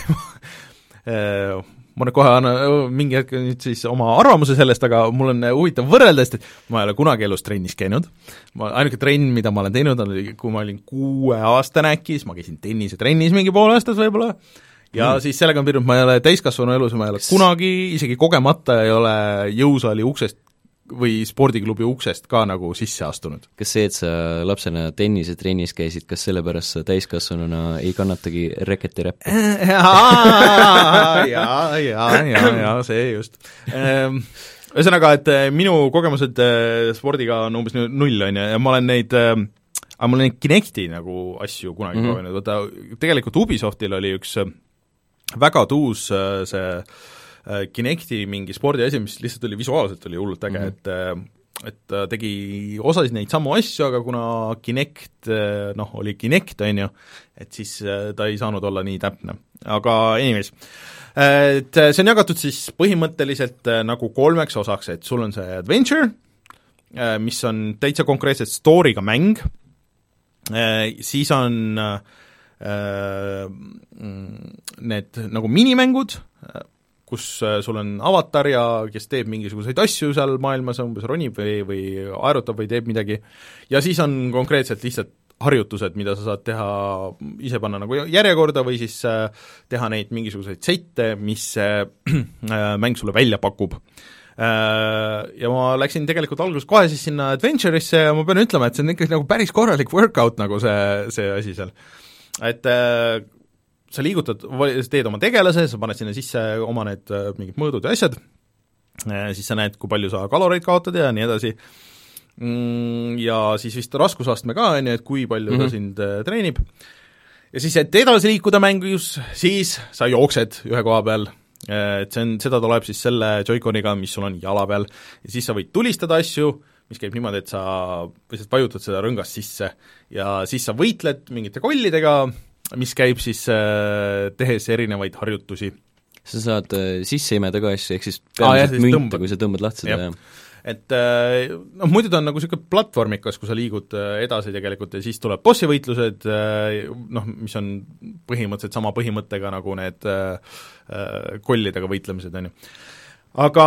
ma nüüd kohe annan mingi hetk nüüd siis oma arvamuse sellest, aga mul on huvitav võrrelda, sest ma ei ole kunagi elus trennis käinud. Ma, ainuke trenn, mida ma olen teinud, oli, kui ma olin kuueaastane äkki, siis ma käisin tennisetrennis mingi pool aastas võib-olla, ja mm. siis sellega on piirnud, ma ei ole täiskasvanu elus, ma ei ole kunagi, isegi kogemata ei ole jõusaali uksest või spordiklubi uksest ka nagu sisse astunud. Kas see, et sa lapsena tennisetrennis käisid, kas sellepärast sa täiskasvanuna ei kannatagi reketiräppi? jaa, jaa, jaa, jaa, see just. Ühesõnaga, et minu kogemused spordiga on umbes null, on ja ma olen neid aga mul on neid Kinecti nagu asju kunagi mm-hmm. proovinud, võtta, tegelikult Ubisoftil oli üks väga tuus see Kinecti mingi spordi asi, mis lihtsalt oli visuaalselt oli hullult äge mm-hmm., et et ta tegi osasid neid samu asju, aga kuna Kinect, noh, oli Kinect, on ju, et siis ta ei saanud olla nii täpne. Aga anyways, et see on jagatud siis põhimõtteliselt nagu kolmeks osaks, et sul on see adventure, mis on täitsa konkreetselt story'ga mäng, siis on need nagu minimängud, kus sul on avatar ja kes teeb mingisuguseid asju seal maailmas, umbes ronib või, või aerutab või teeb midagi, ja siis on konkreetselt lihtsalt harjutused, mida sa saad teha, ise panna nagu järjekorda või siis teha neid mingisuguseid sette, mis mäng sulle välja pakub. Ja ma läksin tegelikult alguses kohe siis sinna Adventure'isse ja ma pean ütlema, et see on ikkagi nagu päris korralik workout nagu see, see asi seal. Et äh, sa liigutad, teed oma tegelase, sa paned sinna sisse oma need mingid mõõdud ja asjad, siis sa näed, kui palju sa kaloreid kaotad ja nii edasi, ja siis vist raskusastme ka, on ju, et kui palju mm-hmm. ta sind treenib, ja siis, et edasi liikuda mängus, siis sa jooksed ühe koha peal, et see on, seda tuleb siis selle Joy-Coniga, mis sul on jala peal, ja siis sa võid tulistada asju, mis käib niimoodi, et sa lihtsalt vajutad seda rõngast sisse ja siis sa võitled mingite kollidega, mis käib siis äh, tehes erinevaid harjutusi. Sa saad äh, sisse imeda ka asju, ehk siis peamiselt ah, münte, kui sa tõmbad lahti seda, jah. Et äh, noh, muidu ta on nagu niisugune platvormikas, kui sa liigud äh, edasi tegelikult ja siis tuleb bossivõitlused, äh, noh, mis on põhimõtteliselt sama põhimõttega nagu need äh, kollidega võitlemised, on ju. Aga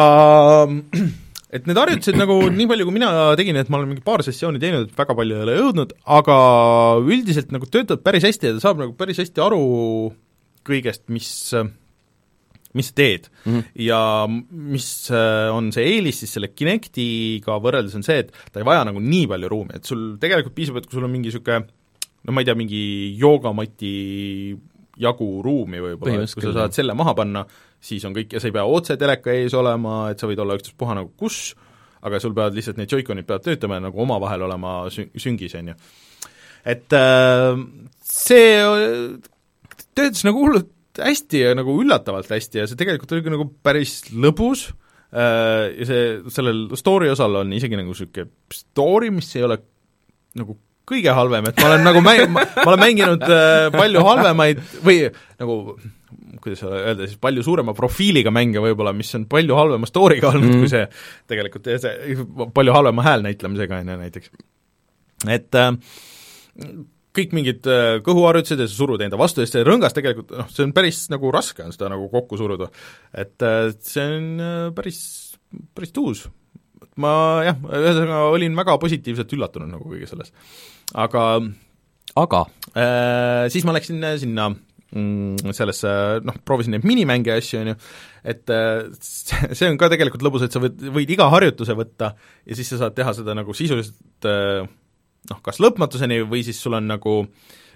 et need harjutused nagu nii palju, kui mina tegin, et ma olen mingi paar sessiooni teinud, et väga palju ei ole jõudnud, aga üldiselt nagu töötab päris hästi ja ta saab nagu päris hästi aru kõigest, mis, mis sa teed mm-hmm. ja mis on see eelis siis selle Kinectiga võrreldes on see, et ta ei vaja nagu nii palju ruumi, et sul tegelikult piisab, et kui sul on mingi niisugune, no ma ei tea, mingi joogamati jagu ruumi võib-olla, et kui sa saad selle maha panna, siis on kõik, ja sa ei pea otse teleka ees olema, et sa võid olla ükstaspuha nagu kus, aga sul peavad lihtsalt need Joy-Conid peavad töötama ja nagu omavahel olema sü-, süngis, on ju. Et äh, see töötas nagu hullult hästi ja nagu üllatavalt hästi ja see tegelikult oli nagu päris lõbus äh, ja see, sellel story osal on isegi nagu niisugune story, mis ei ole nagu kõige halvem, et ma olen nagu mäng, ma, ma olen mänginud äh, palju halvemaid või nagu, kuidas öelda, siis palju suurema profiiliga mänge võib-olla, mis on palju halvema story'ga olnud mm. kui see tegelikult see, palju halvema häälnäitlemisega on näiteks. Et äh, kõik mingid äh, kõhuharjutused ja sa surud enda vastu ja see rõngas tegelikult, noh, see on päris nagu raske on seda nagu kokku suruda. Et äh, see on äh, päris, päris tuus. Ma jah, ühesõnaga olin väga positiivselt üllatunud nagu kõige selles. Aga aga äh, siis ma läksin sinna mm, sellesse, noh, proovisin neid minimänge ja asju, on ju, et äh, see on ka tegelikult lõbus, et sa võid, võid iga harjutuse võtta ja siis sa saad teha seda nagu sisuliselt äh, noh, kas lõpmatuseni või siis sul on nagu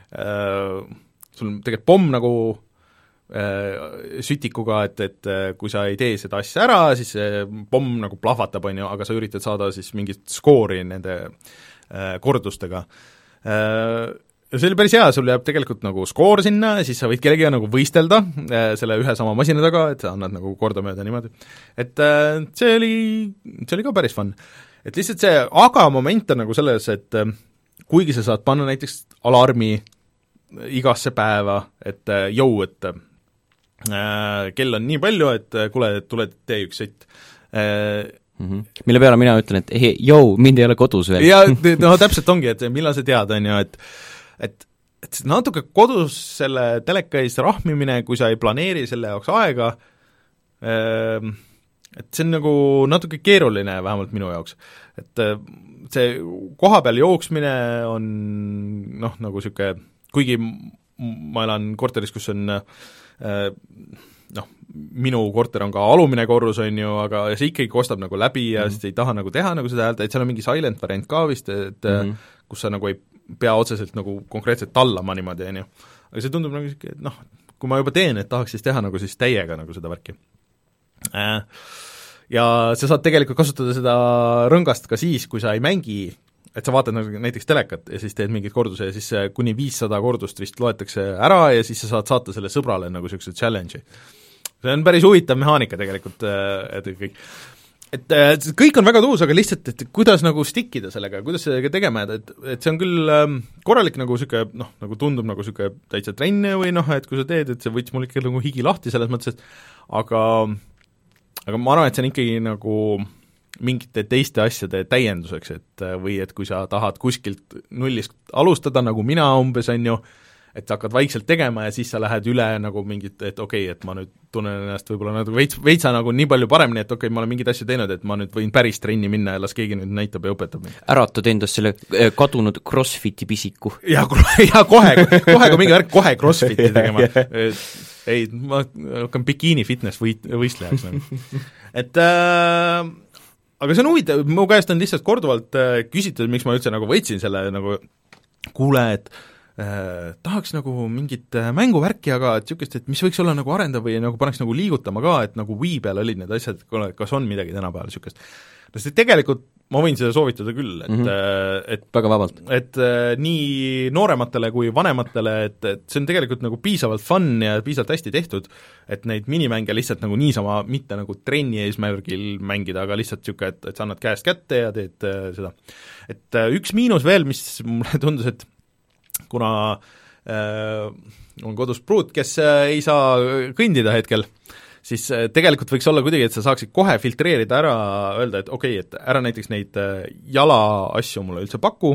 äh, sul on tegelikult pomm nagu äh, sütikuga, et, et kui sa ei tee seda asja ära, siis see pomm nagu plahvatab, on ju, aga sa üritad saada siis mingit skoori nende äh, kordustega äh,. Ja see oli päris hea, sul jääb tegelikult nagu skoor sinna, siis sa võid kellegiga nagu võistelda äh, selle ühe sama masina taga, et sa annad nagu kordamööda niimoodi. Et äh, see oli, see oli ka päris fun. Et lihtsalt see aga moment on nagu selles, et äh, kuigi sa saad panna näiteks alarmi igasse päeva, et äh, jõu, et äh, kell on nii palju, et äh, kuule, tule tee üks sõtt äh,. Mm-hmm. Mille peale mina ütlen, et hei, jõu, mind ei ole kodus veel. Ja no täpselt ongi, et millal sa tead, on ju, et et, et natuke kodus selle teleka ees rahmimine, kui sa ei planeeri selle jaoks aega, et see on nagu natuke keeruline, vähemalt minu jaoks. Et see koha peal jooksmine on noh, nagu niisugune, kuigi ma elan korteris, kus on noh, minu korter on ka alumine korrus, on ju, aga see ikkagi kostab nagu läbi ja mm-hmm. siis ei taha nagu teha nagu seda häält, et seal on mingi silent variant ka vist, et mm-hmm. kus sa nagu ei pea otseselt nagu konkreetselt tallama niimoodi, on ju. Aga see tundub nagu siuke, et noh, kui ma juba teen, et tahaks siis teha nagu siis täiega nagu seda värki. Ja sa saad tegelikult kasutada seda rõngast ka siis, kui sa ei mängi, et sa vaatad nagu näiteks telekat ja siis teed mingit korduse ja siis kuni viissada kordust vist loetakse ära ja siis sa saad saata selle sõbrale nagu niisuguse challenge'i. See on päris huvitav mehaanika tegelikult, et kõik et kõik on väga tuus, aga lihtsalt, et kuidas nagu stickida sellega, kuidas sellega tegema, et, et see on küll korralik nagu niisugune, noh, nagu tundub nagu niisugune täitsa trenn või noh, et kui sa teed, et see võiks mul ikka nagu higi lahti selles mõttes, et aga aga ma arvan, et see on ikkagi nagu mingite teiste asjade täienduseks, et või et kui sa tahad kuskilt nullist alustada, nagu mina umbes, on ju, et sa hakkad vaikselt tegema ja siis sa lähed üle nagu mingit, et okei okay,, et ma nüüd tunnen ennast võib-olla nagu veits, veitsa nagu nii palju paremini, et okei okay,, ma olen mingeid asju teinud, et ma nüüd võin päris trenni minna ja las keegi nüüd näitab ja õpetab mind. Äratad endast selle kadunud CrossFiti pisiku. ja, ja kohe, kohe kui mingi värk, kohe CrossFiti tegema. ei, ma hakkan bikiini fitness võit, võistlejaks nagu. et äh, aga see on huvitav, mu käest on lihtsalt korduvalt äh, küsitud, miks ma üldse nagu võitsin selle nagu kuule, et Eh, tahaks nagu mingit mänguvärki, aga et niisugust, et mis võiks olla nagu arendav või nagu paneks nagu liigutama ka, et nagu Wii peal olid need asjad, et kas on midagi tänapäeval niisugust. No see tegelikult ma võin seda soovitada küll, et mm-hmm. et väga vabalt. Et nii noorematele kui vanematele, et, et see on tegelikult nagu piisavalt fun ja piisavalt hästi tehtud, et neid minimänge lihtsalt nagu niisama mitte nagu trenni eesmärgil mängida, aga lihtsalt niisugune, et, et sa annad käest kätte ja teed äh, seda. Et äh, üks miinus veel, mis mulle tundus, et kuna äh, on kodus pruut, kes äh, ei saa kõndida hetkel, siis äh, tegelikult võiks olla kuidagi, et sa saaksid kohe filtreerida ära, öelda, et okei okay,, et ära näiteks neid äh, jala asju mulle üldse paku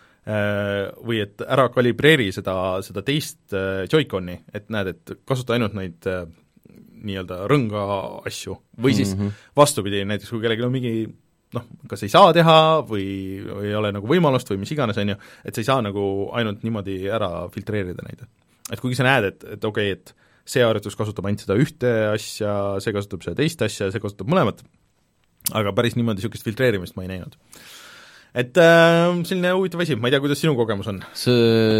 äh, või et ära kalibreeri seda, seda teist äh, Joy-Coni, et näed, et kasuta ainult neid äh, nii-öelda rõnga asju või siis mm-hmm. vastupidi, näiteks kui kellelgi on mingi noh, kas ei saa teha või ei ole nagu võimalust või mis iganes, on ju, et sa ei saa nagu ainult niimoodi ära filtreerida neid. Et kuigi sa näed, et, et okei okay,, et see harjutus kasutab ainult seda ühte asja, see kasutab seda teist asja, see kasutab mõlemat, aga päris niimoodi niisugust filtreerimist ma ei näinud. Et äh, selline huvitav asi, ma ei tea, kuidas sinu kogemus on? Sa,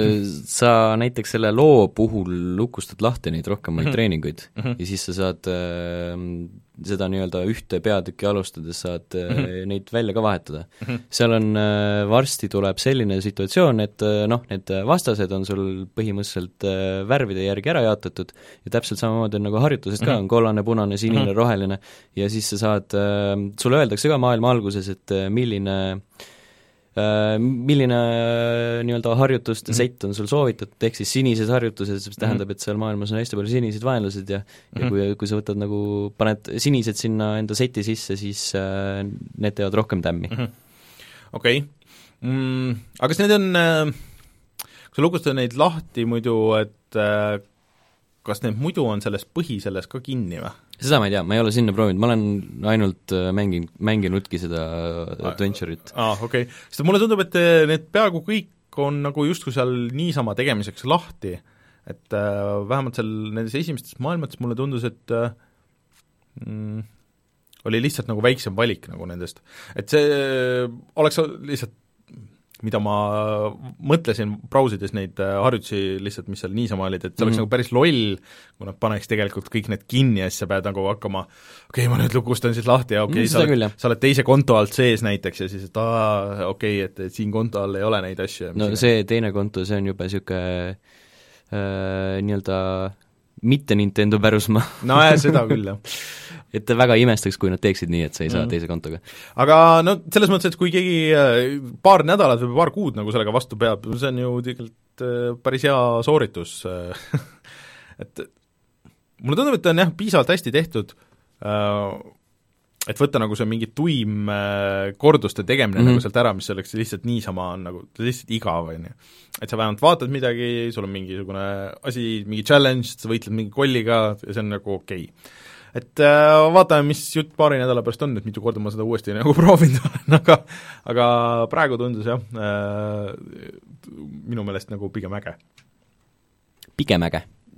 sa näiteks selle loo puhul lukustad lahti neid rohkemaid mm-hmm. treeninguid mm-hmm. ja siis sa saad äh, seda nii-öelda ühte peatükki alustades saad äh, mm-hmm. neid välja ka vahetada mm-hmm.. seal on äh, varsti tuleb selline situatsioon, et äh, noh, need vastased on sul põhimõtteliselt äh, värvide järgi ära jaotatud ja täpselt samamoodi on nagu harjutusest mm-hmm. ka, on kollane, punane, sinine mm-hmm., roheline ja siis sa saad äh,, sulle öeldakse ka maailma alguses, et äh, milline Uh, milline uh, nii-öelda harjutuste mm-hmm. sett on sul soovitatud, ehk siis sinised harjutused, see tähendab, et seal maailmas on hästi palju sinised vaenlased ja mm-hmm. ja kui, kui sa võtad nagu, paned sinised sinna enda seti sisse, siis uh, need teevad rohkem tämmi mm-hmm.. Okei okay. mm,, aga kas need on uh, kui sa lukustad neid lahti muidu, et uh, kas need muidu on selles põhi selles ka kinni või? Seda ma ei tea, ma ei ole sinna proovinud, ma olen ainult mängin, mänginudki seda adventure'it. Aa, okei okay., sest mulle tundub, et need peaaegu kõik on nagu justkui seal niisama tegemiseks lahti, et äh, vähemalt seal nendes esimestes maailmates mulle tundus, et äh, mm, oli lihtsalt nagu väiksem valik nagu nendest. Et see äh, oleks lihtsalt mida ma mõtlesin brausides neid harjutusi lihtsalt, mis seal niisama olid, et see oleks mm -hmm. nagu päris loll, kui nad paneks tegelikult kõik need kinni ja siis sa pead nagu hakkama okei okay,, ma nüüd lukustan siis lahti ja okei okay, mm, sa, oled, sa oled teise konto alt sees näiteks ja siis, et aa, okei okay,, et, et siin konto all ei ole neid asju. No see see teine konto, see on juba niisugune äh, nii-öelda mitte Nintendo pärusmaa. No jah, seda küll, jah. et väga imestaks, kui nad teeksid nii, et sa ei saa mm. teise kontoga. Aga no selles mõttes, et kui keegi paar nädalat või paar kuud nagu sellega vastu peab, see on ju tegelikult päris hea sooritus. et mulle tundub, et on jah, piisavalt hästi tehtud, et võtta nagu see mingi tuim korduste tegemine mm-hmm. nagu sealt ära, mis oleks lihtsalt niisama on nagu lihtsalt igav, on ju. Et sa vähemalt vaatad midagi, sul on mingisugune asi, mingi challenge, sa võitled mingi kolliga ja see on nagu okei okay. et äh, vaatame, mis jutt paari nädala pärast on, et mitu korda ma seda uuesti nagu proovinud olen, aga aga praegu tundus jah äh,, minu meelest nagu pigem äge. Pigem äge?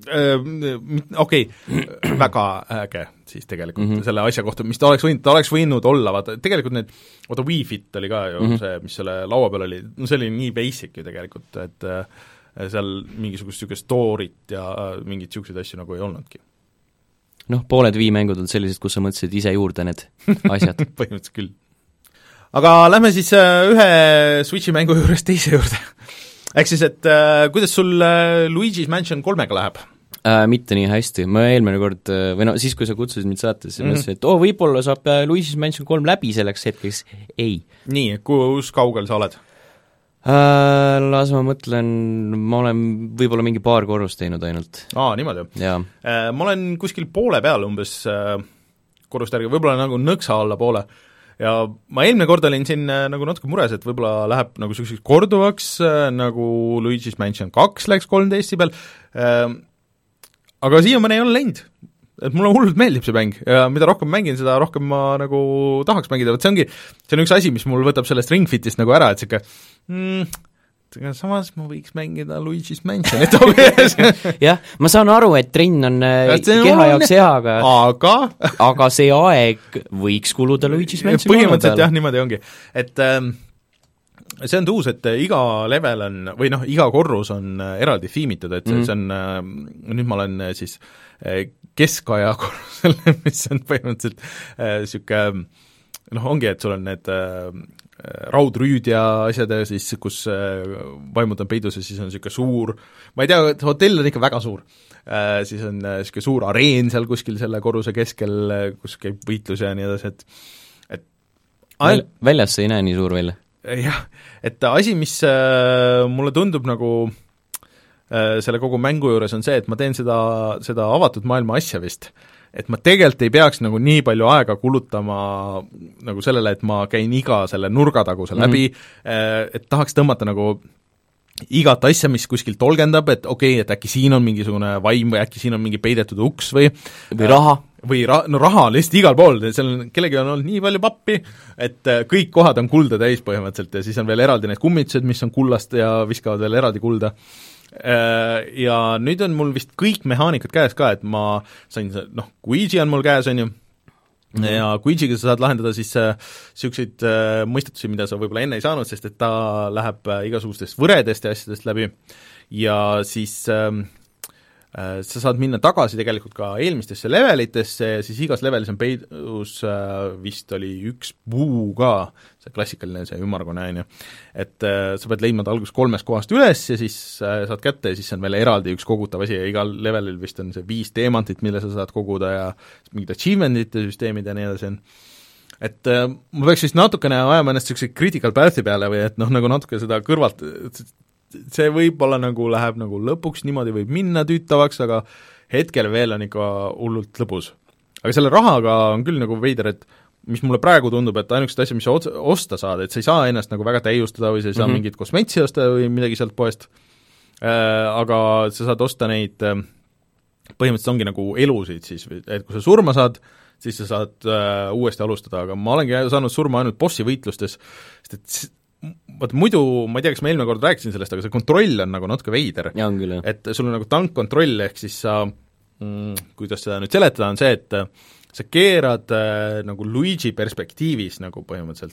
Okei okay,, väga äge siis tegelikult mm -hmm. selle asja kohta, mis ta oleks võinud, ta oleks võinud olla, vaata, tegelikult need, vaata Wii Fit oli ka ju mm -hmm. see, mis selle laua peal oli, no see oli nii basic ju tegelikult, et äh, seal mingisugust niisugust story't ja äh, mingeid niisuguseid asju nagu ei olnudki. Noh, pooled Wii mängud on sellised, kus sa mõtlesid ise juurde need asjad. Põhimõtteliselt küll. Aga lähme siis äh, ühe Switchi mängu juurest teise juurde. Ehk siis, et äh, kuidas sul äh, Luigi's Mansion kolmega läheb? Äh, mitte nii hästi, ma eelmine kord, või no siis, kui sa kutsusid mind saatesse, mm -hmm. mõtlesin, et oo, oh, võib-olla saab Luigi's Mansion kolm läbi selleks hetkeks, ei. Nii, kus kaugel sa oled? Äh, las ma mõtlen, ma olen võib-olla mingi paar korrust teinud ainult. Aa, niimoodi? Jaa. Äh, ma olen kuskil poole peal umbes äh, korrust järgi, võib-olla nagu nõksa alla poole. Ja ma eelmine kord olin siin äh, nagu natuke mures, et võib-olla läheb nagu selliseks korduvaks äh, nagu Luigi's Mansion kaks läks kolm D S-i peal äh,, aga siiamaani ei ole läinud. Et mulle hullult meeldib see mäng ja mida rohkem mängin, seda rohkem ma nagu tahaks mängida, vot see ongi, see on üks asi, mis mul võtab sellest Ring Fitist nagu ära, et siuke mm, samas ma võiks mängida Luigi's Mansionit. jah, ma saan aru, et trenn on keha jaoks hea, aga aga aga see aeg võiks kuluda Luigi's Mansioni põhimõtteliselt jah, niimoodi ongi. Et ähm, see on tuus, et iga level on, või noh, iga korrus on eraldi thiimitud, et mm-hmm. see on, nüüd ma olen siis keskaja korrusel, mis on põhimõtteliselt niisugune noh, ongi, et sul on need raudrüüd ja asjad ja siis, kus vaimud on peidus ja siis on niisugune suur, ma ei tea, hotell on ikka väga suur, siis on niisugune suur areen seal kuskil selle korruse keskel, kus käib võitlus ja nii edasi, et et Väl, väljas see ei näe nii suur välja? Jah, et asi, mis äh, mulle tundub nagu äh, selle kogu mängu juures on see, et ma teen seda, seda avatud maailma asja vist, et ma tegelikult ei peaks nagu nii palju aega kulutama nagu sellele, et ma käin iga selle nurgataguse mm-hmm. läbi, et tahaks tõmmata nagu igat asja, mis kuskil tolgendab, et okei okay,, et äkki siin on mingisugune vaim või äkki siin on mingi peidetud uks või või raha. Või ra-, no raha on lihtsalt igal pool, seal on, kellegi on olnud nii palju pappi, et kõik kohad on kulda täis põhimõtteliselt ja siis on veel eraldi need kummitused, mis on kullast ja viskavad veel eraldi kulda. Ja nüüd on mul vist kõik mehaanikad käes ka, et ma sain, noh, Guigi on mul käes, on ju, ja Guigiga sa saad lahendada siis niisuguseid äh, mõistetusi, mida sa võib-olla enne ei saanud, sest et ta läheb äh, igasugustest võredest ja asjadest läbi ja siis äh, äh, sa saad minna tagasi tegelikult ka eelmistesse levelitesse ja siis igas levelis on peidus äh, vist oli üks puu ka, see klassikaline, see ümmargune, on ju, et äh, sa pead leidma ta alguses kolmest kohast üles ja siis äh, saad kätte ja siis on veel eraldi üks kogutav asi ja igal levelil vist on see viis teemantit, mille sa saad koguda ja mingid achievement'ite süsteemid ja nii edasi on. Et äh, ma peaks vist natukene ajama ennast niisuguse critical path'i peale või et noh, nagu natuke seda kõrvalt, see võib-olla nagu läheb nagu lõpuks niimoodi võib minna tüütavaks, aga hetkel veel on ikka hullult lõbus. Aga selle rahaga on küll nagu veider, et mis mulle praegu tundub, et ainukesed asjad, mis sa osta saad, et sa ei saa ennast nagu väga täiustada või sa ei saa mm -hmm. mingit kosmetsi osta või midagi sealt poest, äh, aga sa saad osta neid, äh, põhimõtteliselt ongi nagu elusid siis, et kui sa surma saad, siis sa saad äh, uuesti alustada, aga ma olengi saanud surma ainult bossi võitlustes, sest et vaat muidu, ma ei tea, kas ma eelmine kord rääkisin sellest, aga see kontroll on nagu natuke veider. Et sul on nagu tankkontroll, ehk siis sa mm, kuidas seda nüüd seletada, on see, et sa keerad äh, nagu Luigi perspektiivis nagu põhimõtteliselt,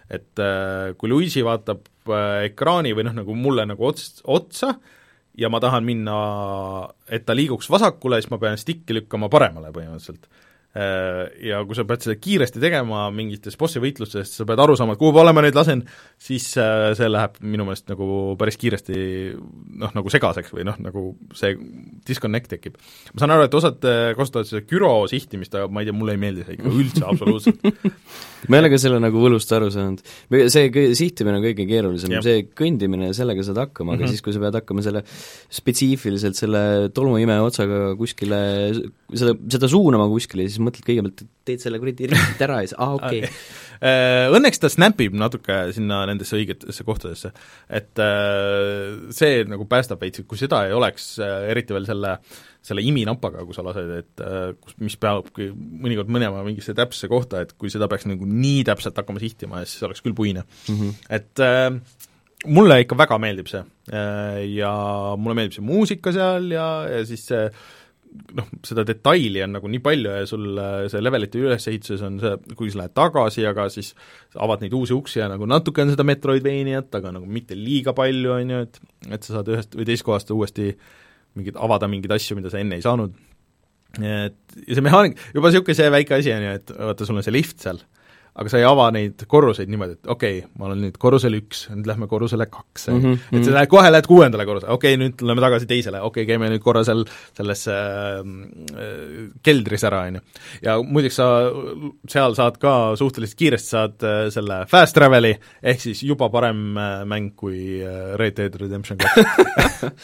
et äh, kui Luigi vaatab äh, ekraani või noh, nagu mulle nagu ots, otsa ja ma tahan minna, et ta liiguks vasakule, siis ma pean stikki lükkama paremale põhimõtteliselt. Ja kui sa pead seda kiiresti tegema mingites bossi võitlustes, sa pead aru saama, et kuhu poole ma nüüd lasen, siis see läheb minu meelest nagu päris kiiresti noh, nagu segaseks või noh, nagu see disconnect tekib. Ma saan aru, et osad kasutavad seda gyro sihtimist, aga ma ei tea, mulle ei meeldi see ikka üldse absoluutselt. ma ei ole ka selle nagu võlust aru saanud. See sihtimine on kõige keerulisem, see kõndimine, sellega saad hakkama, aga mm -hmm. siis, kui sa pead hakkama selle spetsiifiliselt selle tolmuime otsaga kuskile, seda, seda suunama kuskile, siis mõtled kõigepealt, et teed selle kuradi ringid ära ja siis, aa okei okay. okay. Õnneks ta snapib natuke sinna nendesse õigetesse kohtadesse, et see nagu päästab veits, kui seda ei oleks, eriti veel selle, selle iminapaga, kui sa lased, et kus, mis peab mõnikord mõnema mingisse täpsesse kohta, et kui seda peaks nagu nii täpselt hakkama sihtima, siis oleks küll puine mm. -hmm. Et äh, mulle ikka väga meeldib see ja mulle meeldib see muusika seal ja, ja siis see noh, seda detaili on nagu nii palju ja sul see levelite ülesehituses on see, kui sa lähed tagasi, aga siis avad neid uusi uksi ja nagu natuke on seda Metroidvaniat, aga nagu mitte liiga palju, on ju, et et sa saad ühest või teist kohast uuesti mingid, avada mingeid asju, mida sa enne ei saanud. Et ja see mehaanik, juba niisugune see väike asi on ju, et vaata, sul on see lift seal, aga sa ei ava neid korruseid niimoodi, et okei okay,, ma olen nüüd korrusel üks, nüüd lähme korrusele kaks mm, -hmm. et sa lähed, kohe lähed kuuendale korrusele, okei okay,, nüüd lähme tagasi teisele, okei okay,, käime nüüd korra seal selles äh, keldris ära, on ju. ja muideks sa seal saad ka suhteliselt kiiresti saad äh, selle fast traveli, ehk siis juba parem äh, mäng kui äh, Red Dead Redemption kaks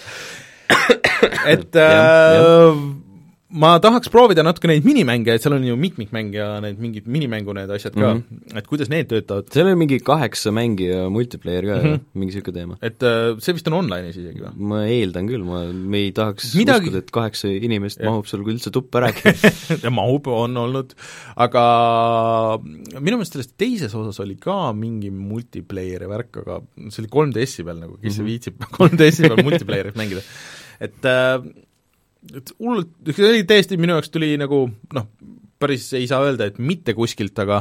et äh, ma tahaks proovida natuke neid minimänge, et seal on ju mitmikmäng ja need mingid minimängu need asjad ka mm, -hmm. et kuidas need töötavad. seal on mingi kaheksa mängi ja multiplayer ka mm, -hmm. mingi niisugune teema. Et uh, see vist on online'is isegi või? Ma eeldan küll, ma me ei tahaks midagi... uskuda, et kaheksa inimest ja. mahub sul üldse tuppa rääkima ja mahub, on olnud, aga minu meelest selles teises osas oli ka mingi multiplayeri värk, aga see oli kolm D S-i peal nagu, kes mm -hmm. viitsib kolm D S-i peal multiplayerit mängida. Et uh, et hullult, see oli täiesti minu jaoks tuli nagu noh, päris ei saa öelda, et mitte kuskilt, aga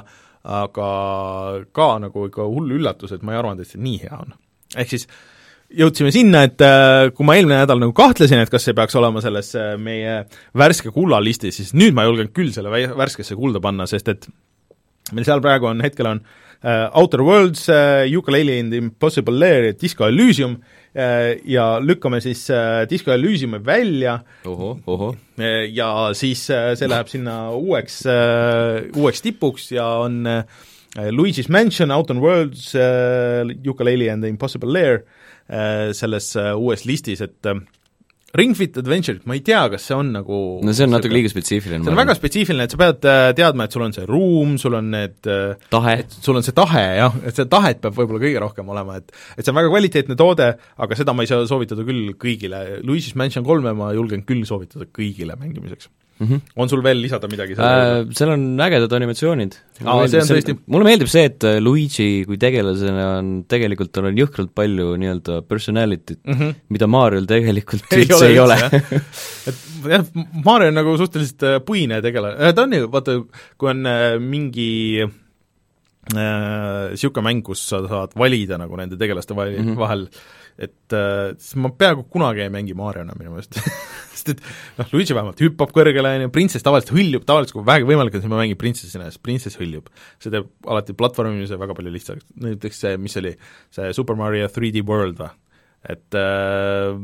aga ka nagu ikka hull üllatus, et ma ei arvanud, et see nii hea on. Ehk siis jõudsime sinna, et kui ma eelmine nädal nagu kahtlesin, et kas see peaks olema selles meie värske kullalistis, siis nüüd ma julgen küll selle värskesse kulda panna, sest et meil seal praegu on, hetkel on uh, Outer Worlds uh,, Yooka-Laylee and Impossible Lair ja Disco Elysium uh, ja lükkame siis uh, Disco Elysiumi välja oho, oho. Uh, ja siis uh, see läheb sinna uueks uh, uueks tipuks ja on uh, Luigi's Mansion, Outer Worlds uh,, Yooka-Laylee and Impossible Lair uh, selles uh, uues listis, et uh, Ring Fit Adventure, ma ei tea, kas see on nagu no see on natuke liiga spetsiifiline. See on väga spetsiifiline, et sa pead äh, teadma, et sul on see ruum, sul on need äh, tahe. sul on see tahe, jah, et see tahet peab võib-olla kõige rohkem olema, et et see on väga kvaliteetne toode, aga seda ma ei saa soovitada küll kõigile. Luigi's Mansion kolme ma julgen küll soovitada kõigile mängimiseks. Mm -hmm. On sul veel lisada midagi selle äh, seal on ägedad animatsioonid. Aa, see on tõesti... mulle meeldib see, et Luigi kui tegelasena on, tegelikult tal on jõhkralt palju nii-öelda personality't mm, -hmm. mida Mariol tegelikult ei üldse ole, ei ole. et jah, Mario on nagu suhteliselt puine tegelane, ta on ju, vaata, kui on mingi niisugune äh, mäng, kus sa saad valida nagu nende tegelaste vahel, mm -hmm. vahel et äh, siis ma peaaegu kunagi ei mängi Mariona minu meelest sest et noh, Luigi vähemalt hüppab kõrgele, on ju, printsess tavaliselt hõljub, tavaliselt kui vähegi võimalik on, siis ma mängin printsessina, sest printsess hõljub. see teeb alati platvormimise väga palju lihtsalt, näiteks see, mis oli, see Super Mario three D World või, et äh,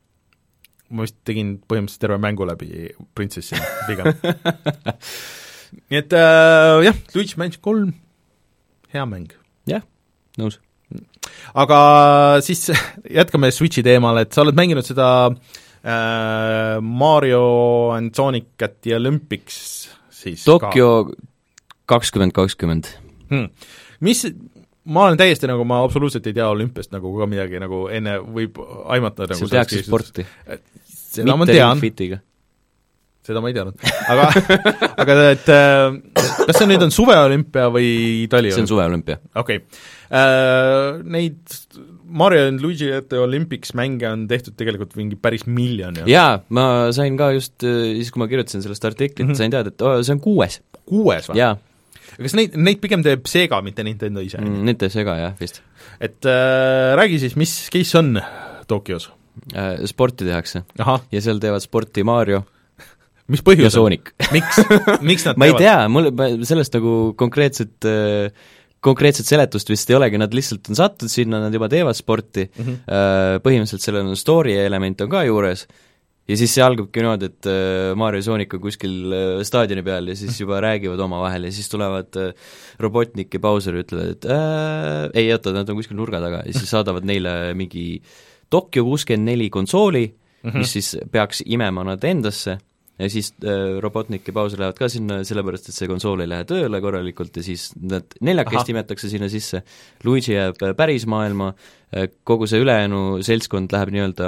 ma vist tegin põhimõtteliselt terve mängu läbi printsessina pigem nii et äh, jah, Luigi Mansion kolm, hea mäng. jah, nõus. Aga siis jätkame Switchi teemal, et sa oled mänginud seda äh, Mario and Sonicat ja Olympics siis Tokyo kakskümmend kakskümmend hmm.. Mis, ma olen täiesti nagu, ma absoluutselt ei tea Olümpiast nagu ka midagi, nagu enne võib aimata nagu seal tehakse sporti. seda ma tean. Seda ma ei teadnud. aga, aga et kas see nüüd on suveolümpia või taliolümpia? See on suveolümpia. Okei okay. Uh, neid Mario and Luigi Olympics mänge on tehtud tegelikult mingi päris miljon. Ja. jaa, ma sain ka just siis, kui ma kirjutasin sellest artiklit mm, -hmm. sain teada, et oh, see on kuues. Kuues või? jaa. kas neid, neid pigem teeb Sega, mitte Nintendo ise? Mm, neid teeb Sega, jah, vist. Et äh, räägi siis, mis case on Tokyos? Äh, sporti tehakse. Aha. Ja seal teevad sporti Mario mis põhjus ja Sonic. miks, miks nad ma ei teevad? tea, mul sellest nagu konkreetset konkreetset seletust vist ei olegi, nad lihtsalt on sattud sinna, nad juba teevad sporti, mm -hmm. põhimõtteliselt sellel on story element on ka juures, ja siis see algabki niimoodi, et Mario ja Sonic on kuskil staadioni peal ja siis juba räägivad omavahel ja siis tulevad Robotnik ja Bowser ja ütlevad, et äh, ei, oota, nad on kuskil nurga taga ja siis saadavad neile mingi Tokyo kuuskümmend neli konsooli, mm -hmm. mis siis peaks imema nad endasse, ja siis äh, Robotnik ja Bowser lähevad ka sinna, sellepärast et see konsool ei lähe tööle korralikult ja siis nad neljakesti imetakse sinna sisse, Luigi jääb päris maailma, kogu see ülejäänu seltskond läheb nii-öelda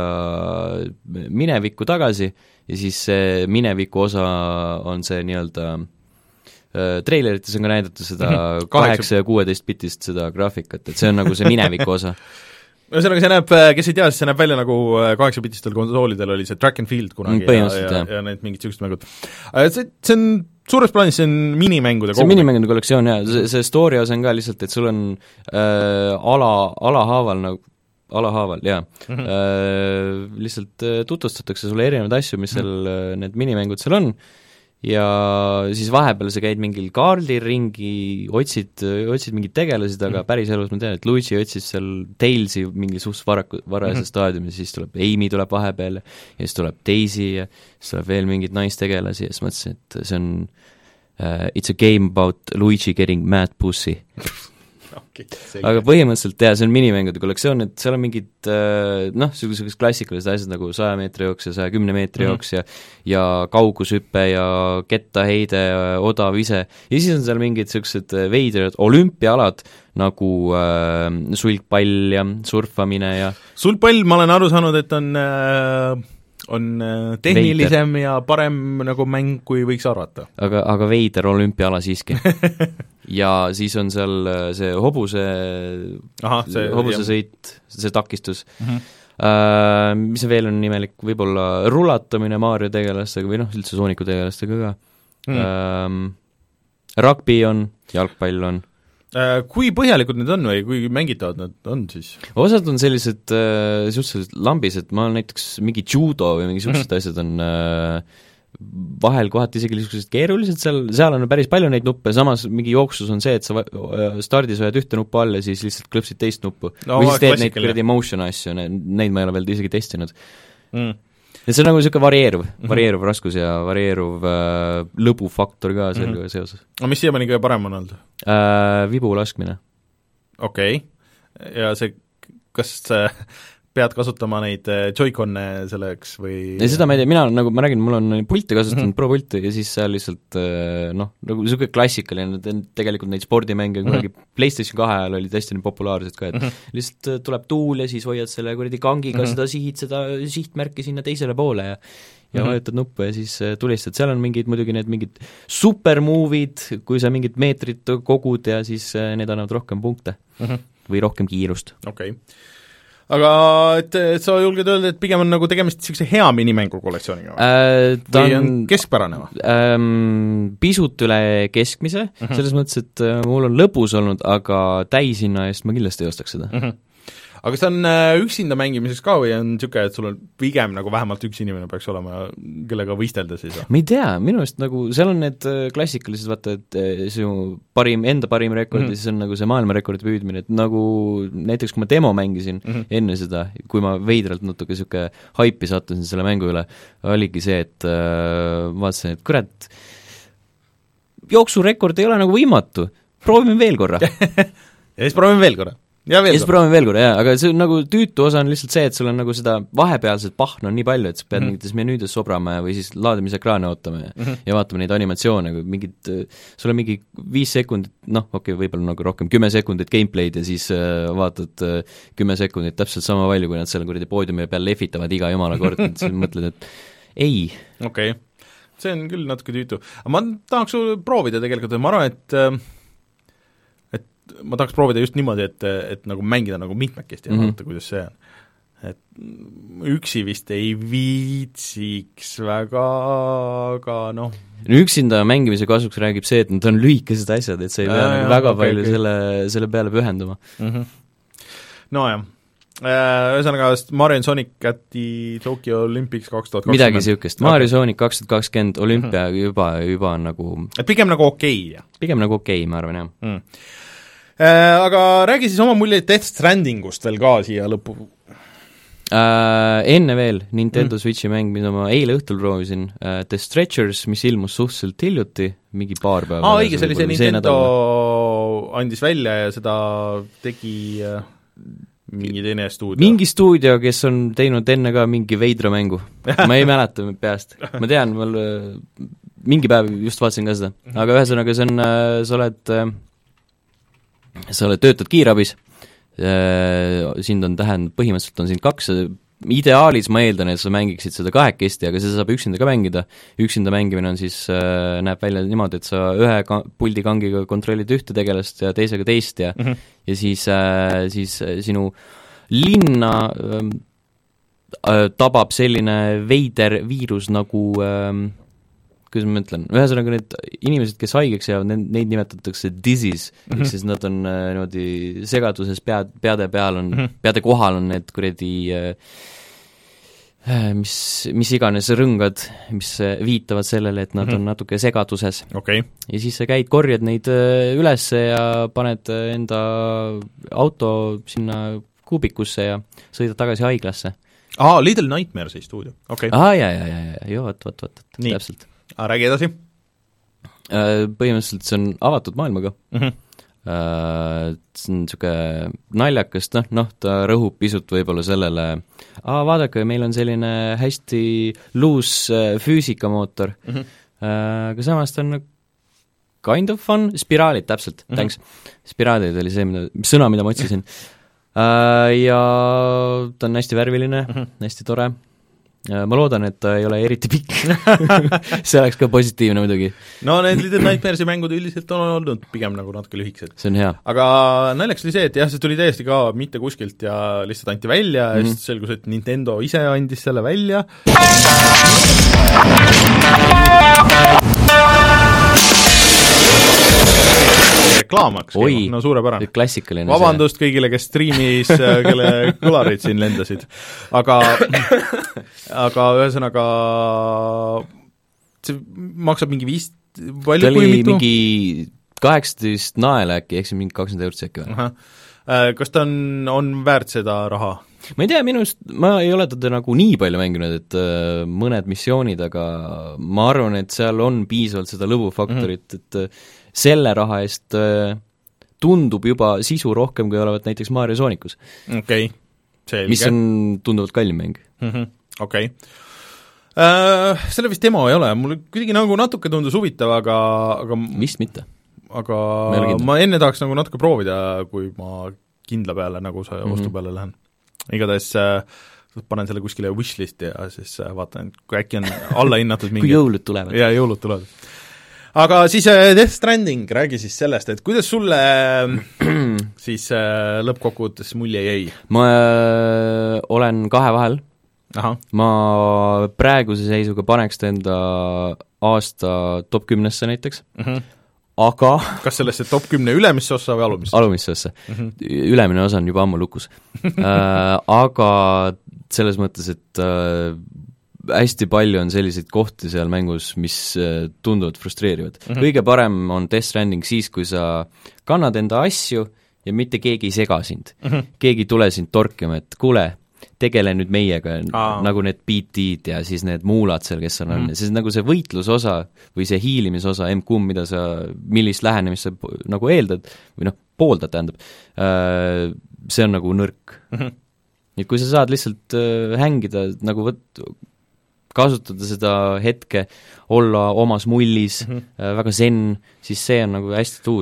minevikku tagasi ja siis see mineviku osa on see nii-öelda äh, treilerites on ka näidatud seda kaheksa ja kuueteist bitist seda graafikat, et see on nagu see mineviku osa. Ühesõnaga, see näeb, kes ei tea, siis see näeb välja nagu kaheksa bitistel konsoolidel oli see track and field kunagi ja, ja, ja need mingid sellised mängud. See, see on suures plaanis, see on minimängude see on minimängude kollektsioon, jah, see, see story osa on ka lihtsalt, et sul on äh, ala, alahaaval nagu alahaaval, jaa mm. -hmm. Äh, lihtsalt äh, tutvustatakse sulle erinevaid asju, mis seal mm -hmm. need minimängud seal on, ja siis vahepeal sa käid mingil kaardil ringi, otsid, otsid mingeid tegelasid, aga mm. päris elus ma tean, et Luigi otsis seal Tailsi mingi suht varaku, varajase mm. staadiumi, siis tuleb Amy tuleb vahepeal ja siis tuleb Daisy ja siis tuleb veel mingeid naistegelasi ja siis mõtlesin, et see on uh, it's a game about Luigi getting mad pussy. Okay, aga põhimõtteliselt jah, see on minimängude kollektsioon, et seal on mingid noh, sellised klassikalised asjad nagu saja meetri jooks ja saja kümne meetri jooks mm -hmm. ja, ja kaugushüpe ja kettaheide ja odav ise ja siis on seal mingid sellised veidrad olümpiaalad nagu äh, sulgpall ja surfamine ja sulgpall, ma olen aru saanud, et on äh, on tehnilisem veider. Ja parem nagu mäng, kui võiks arvata. Aga, aga veider olümpiaala siiski. Ja siis on seal see hobuse, Aha, see, hobusesõit, see takistus mm. -hmm. Uh, mis veel on nimelik, võib-olla rulatamine Mario tegelastega või noh, üldse Sooniku tegelastega ka mm. uh, rugby on, jalgpall on. Uh, kui põhjalikud need on või kui mängitavad nad on siis? Osad on sellised uh, suhteliselt lambised, ma olen näiteks mingi judo või mingi sellised mm. asjad on uh, vahel kohati isegi niisugused keerulised, seal, seal on päris palju neid nuppe, samas mingi jooksus on see, et sa stardis hoiad ühte nuppu all ja siis lihtsalt klõpsid teist nuppu no,. või siis teed neid kuradi motion asju, neid ma ei ole veel isegi testinud mm.. ja see on nagu niisugune varieeruv mm, -hmm. varieeruv raskus ja varieeruv äh, lõbufaktor ka sellega mm -hmm. seoses. aga mis siiamaani kõige parem on olnud äh,? Vibu laskmine. okei okay., ja see, kas see pead kasutama neid Joy-Con'e selleks või? ei, seda ma ei tea, mina nagu, ma räägin, mul on pulti kasutanud mm, -hmm. pro-pulti ja siis seal lihtsalt noh, nagu niisugune klassikaline, tegelikult neid spordimänge mm -hmm. kunagi PlayStation kahe ajal olid hästi populaarsed ka, et mm -hmm. lihtsalt tuleb tuul ja siis hoiad selle kuradi kangiga mm -hmm. seda sihid, seda sihtmärki sinna teisele poole ja ja mm -hmm. vajutad nuppu ja siis tulistad, seal on mingid, muidugi need mingid supermove'id, kui sa mingid meetrid kogud ja siis need annavad rohkem punkte mm -hmm. või rohkem kiirust. okei okay. Aga et, et sa julged öelda, et pigem on nagu tegemist niisuguse hea minimängu kollektsiooniga äh, või on, on keskpärane või? Ähm, pisut üle keskmise uh, -huh. selles mõttes, et äh, mul on lõbus olnud, aga täishinna eest ma kindlasti ei ostaks seda uh. -huh. Aga see on äh, üksinda mängimiseks ka või on niisugune, et sul on pigem nagu vähemalt üks inimene peaks olema, kellega võistelda siis? ma ei tea, minu arust nagu seal on need klassikalised, vaata, et sinu parim, enda parim rekord mm -hmm. ja siis on nagu see maailmarekordi püüdmine, et nagu näiteks kui ma demo mängisin mm -hmm. enne seda, kui ma veidralt natuke niisugune haipi sattusin selle mängu üle, oligi see, et äh, vaatasin, et kurat, jooksurekord ei ole nagu võimatu, proovime veel korra ja siis proovime veel korra ja ja siis proovime veel korra, jaa, aga see on nagu tüütu osa on lihtsalt see, et sul on nagu seda vahepealset pahna on nii palju, et sa pead mm -hmm. mingites menüüdes sobrama või siis laadimisekraane ootama ja, mm -hmm. ja vaatama neid animatsioone, kui mingid, sul on mingi viis sekundit, noh, okei okay,, võib-olla nagu rohkem, kümme sekundit gameplay'd ja siis äh, vaatad äh, kümme sekundit täpselt sama palju, kui nad seal kuradi poodiumi peal lehvitavad iga jumala kord, et siis mõtled, et ei. okei okay., see on küll natuke tüütu. aga ma tahaks proovida tegelikult, ma arvan, et äh, ma tahaks proovida just niimoodi, et, et nagu mängida nagu mitmekesti ja mm -hmm. vaadata, kuidas see on. et üksi vist ei viitsiks väga, aga noh. Üksinda mängimise kasuks räägib see, et nad on lühikesed asjad, et sa ei pea ja, nagu väga okay, palju okay. selle, selle peale pühenduma. Mm-hmm. No jah. Ühesõnaga Mario Sonic at the Tokyo Olympics kaks tuhat kakskümmend. Midagi siukest. Mario okay. Sonic kaks tuhat kakskümmend olümpia mm-hmm. juba, juba on nagu et pigem nagu okei okay.. Pigem nagu okei okay,, ma arvan, jah mm.. Äh, aga räägi siis oma muljeid Death Strandingust veel ka siia lõppu. Äh, enne veel Nintendo mm. Switchi mäng, mida ma eile õhtul proovisin, uh, The Stretchers, mis ilmus suhteliselt hiljuti, mingi paar päeva. Aa, õige, see oli see Nintendo andis välja ja seda tegi uh, mingi teine stuudio. Mingi stuudio, kes on teinud enne ka mingi veidra mängu. Ma ei mäleta peast. Ma tean, ma mingi päev just vaatasin ka seda. Aga ühesõnaga, see on, uh, sa oled, uh, sa oled töötad kiirabis, sind on tähendab, põhimõtteliselt on siin kaks, ideaalis ma eeldan, et sa mängiksid seda kahekesti, aga seda saab üksinda ka mängida, üksinda mängimine on siis, näeb välja niimoodi, et sa ühe ka, puldikangiga kontrollid ühte tegelast ja teisega teist ja mm -hmm. ja siis, siis sinu linna äh, tabab selline veider viirus nagu äh, kuidas ma mõtlen, ühesõnaga need inimesed, kes haigeks jäävad, neid, neid nimetatakse disease mm, -hmm. ehk siis nad on äh, niimoodi segaduses pead, peade peal on mm, -hmm. peade kohal on need kuradi äh, mis, mis iganes rõngad, mis viitavad sellele, et nad mm -hmm. on natuke segaduses okay.. ja siis sa käid, korjad neid äh, ülesse ja paned enda auto sinna kuubikusse ja sõidad tagasi haiglasse. Aa, Little Nightmare see stuudio, okei okay.. aa, jaa, jaa, jaa, jaa, joo, vot, vot, vot, täpselt. Ah, räägi edasi. Põhimõtteliselt see on avatud maailmaga mm. -hmm. See on niisugune naljakast, noh, noh, ta rõhub pisut võib-olla sellele, aa, vaadake, meil on selline hästi luus füüsikamootor mm, -hmm. aga samas ta on kind of fun, spiraalid, täpselt, mm -hmm. thanks. Spiraalid oli see, mida, sõna, mida ma otsisin. Ja ta on hästi värviline mm, -hmm. hästi tore. Ma loodan, et ta ei ole eriti pikk see oleks ka positiivne muidugi. No need Little Nightmaresi mängud üldiselt on olnud pigem nagu natuke lühikesed. See on hea. Aga naljaks oli see, et jah, see tuli täiesti ka mitte kuskilt ja lihtsalt anti välja mm -hmm. ja siis selgus, et Nintendo ise andis selle välja. Reklaamaks, no suurepärane. Klassikaline. Vabandust see. Kõigile, kes striimis, kelle kõlarid siin lendasid. Aga, aga ühesõnaga see maksab mingi viis, palju ta oli mitu? Mingi kaheksateist naela äkki, ehk see mingi kakskümmend eurot äkki või? Kas ta on, on väärt seda raha? Ma ei tea, minust, ma ei ole teda nagu nii palju mänginud, et äh, mõned missioonid, aga ma arvan, et seal on piisavalt seda lõbufaktorit mm, -hmm. et selle raha eest äh, tundub juba sisu rohkem, kui olevat näiteks Mario Soonicus. Okei, selge. Mis on tunduvalt kallim mäng. Mm -hmm. Okei. Uh, selle vist demo ei ole, mul kuidagi nagu natuke tundus huvitav, aga, aga vist mitte. Aga ma, ma enne tahaks nagu natuke proovida, kui ma kindla peale nagu sa mm -hmm. ostu peale lähen. Igatahes äh, panen selle kuskile wishlisti ja siis äh, vaatan, kui äkki on allahinnatud mingi kui jõulud tulevad. Jaa, jõulud tulevad. Aga siis äh, Death Stranding, räägi siis sellest, et kuidas sulle äh, siis äh, lõppkokkuvõttes mulje jäi? Ma äh, olen kahe vahel. Aha. Ma praeguse seisuga paneks ta enda aasta top kümnesse näiteks mm, -hmm. aga kas sellesse top kümne ülemisse ossa või alumisse? Alumisse ossa mm. -hmm. Ülemine osa on juba ammu lukus äh, aga selles mõttes, et äh, hästi palju on selliseid kohti seal mängus, mis äh, tunduvad frustreerivad mm. -hmm. Kõige parem on Death Stranding siis, kui sa kannad enda asju ja mitte keegi ei sega sind mm. -hmm. Keegi ei tule sind torkima, et kuule, tegele nüüd meiega, nagu need B T-d ja siis need muulad seal, kes seal on mm., siis nagu see võitlusosa või see hiilimisosa, M-kumb, mida sa, millist lähenemist sa nagu eeldad või noh, pooldad, tähendab, see on nagu nõrk mm. -hmm. et kui sa saad lihtsalt hängida, nagu võt-, kasutada seda hetke, olla omas mullis mm, -hmm. väga zen, siis see on nagu hästi tuus.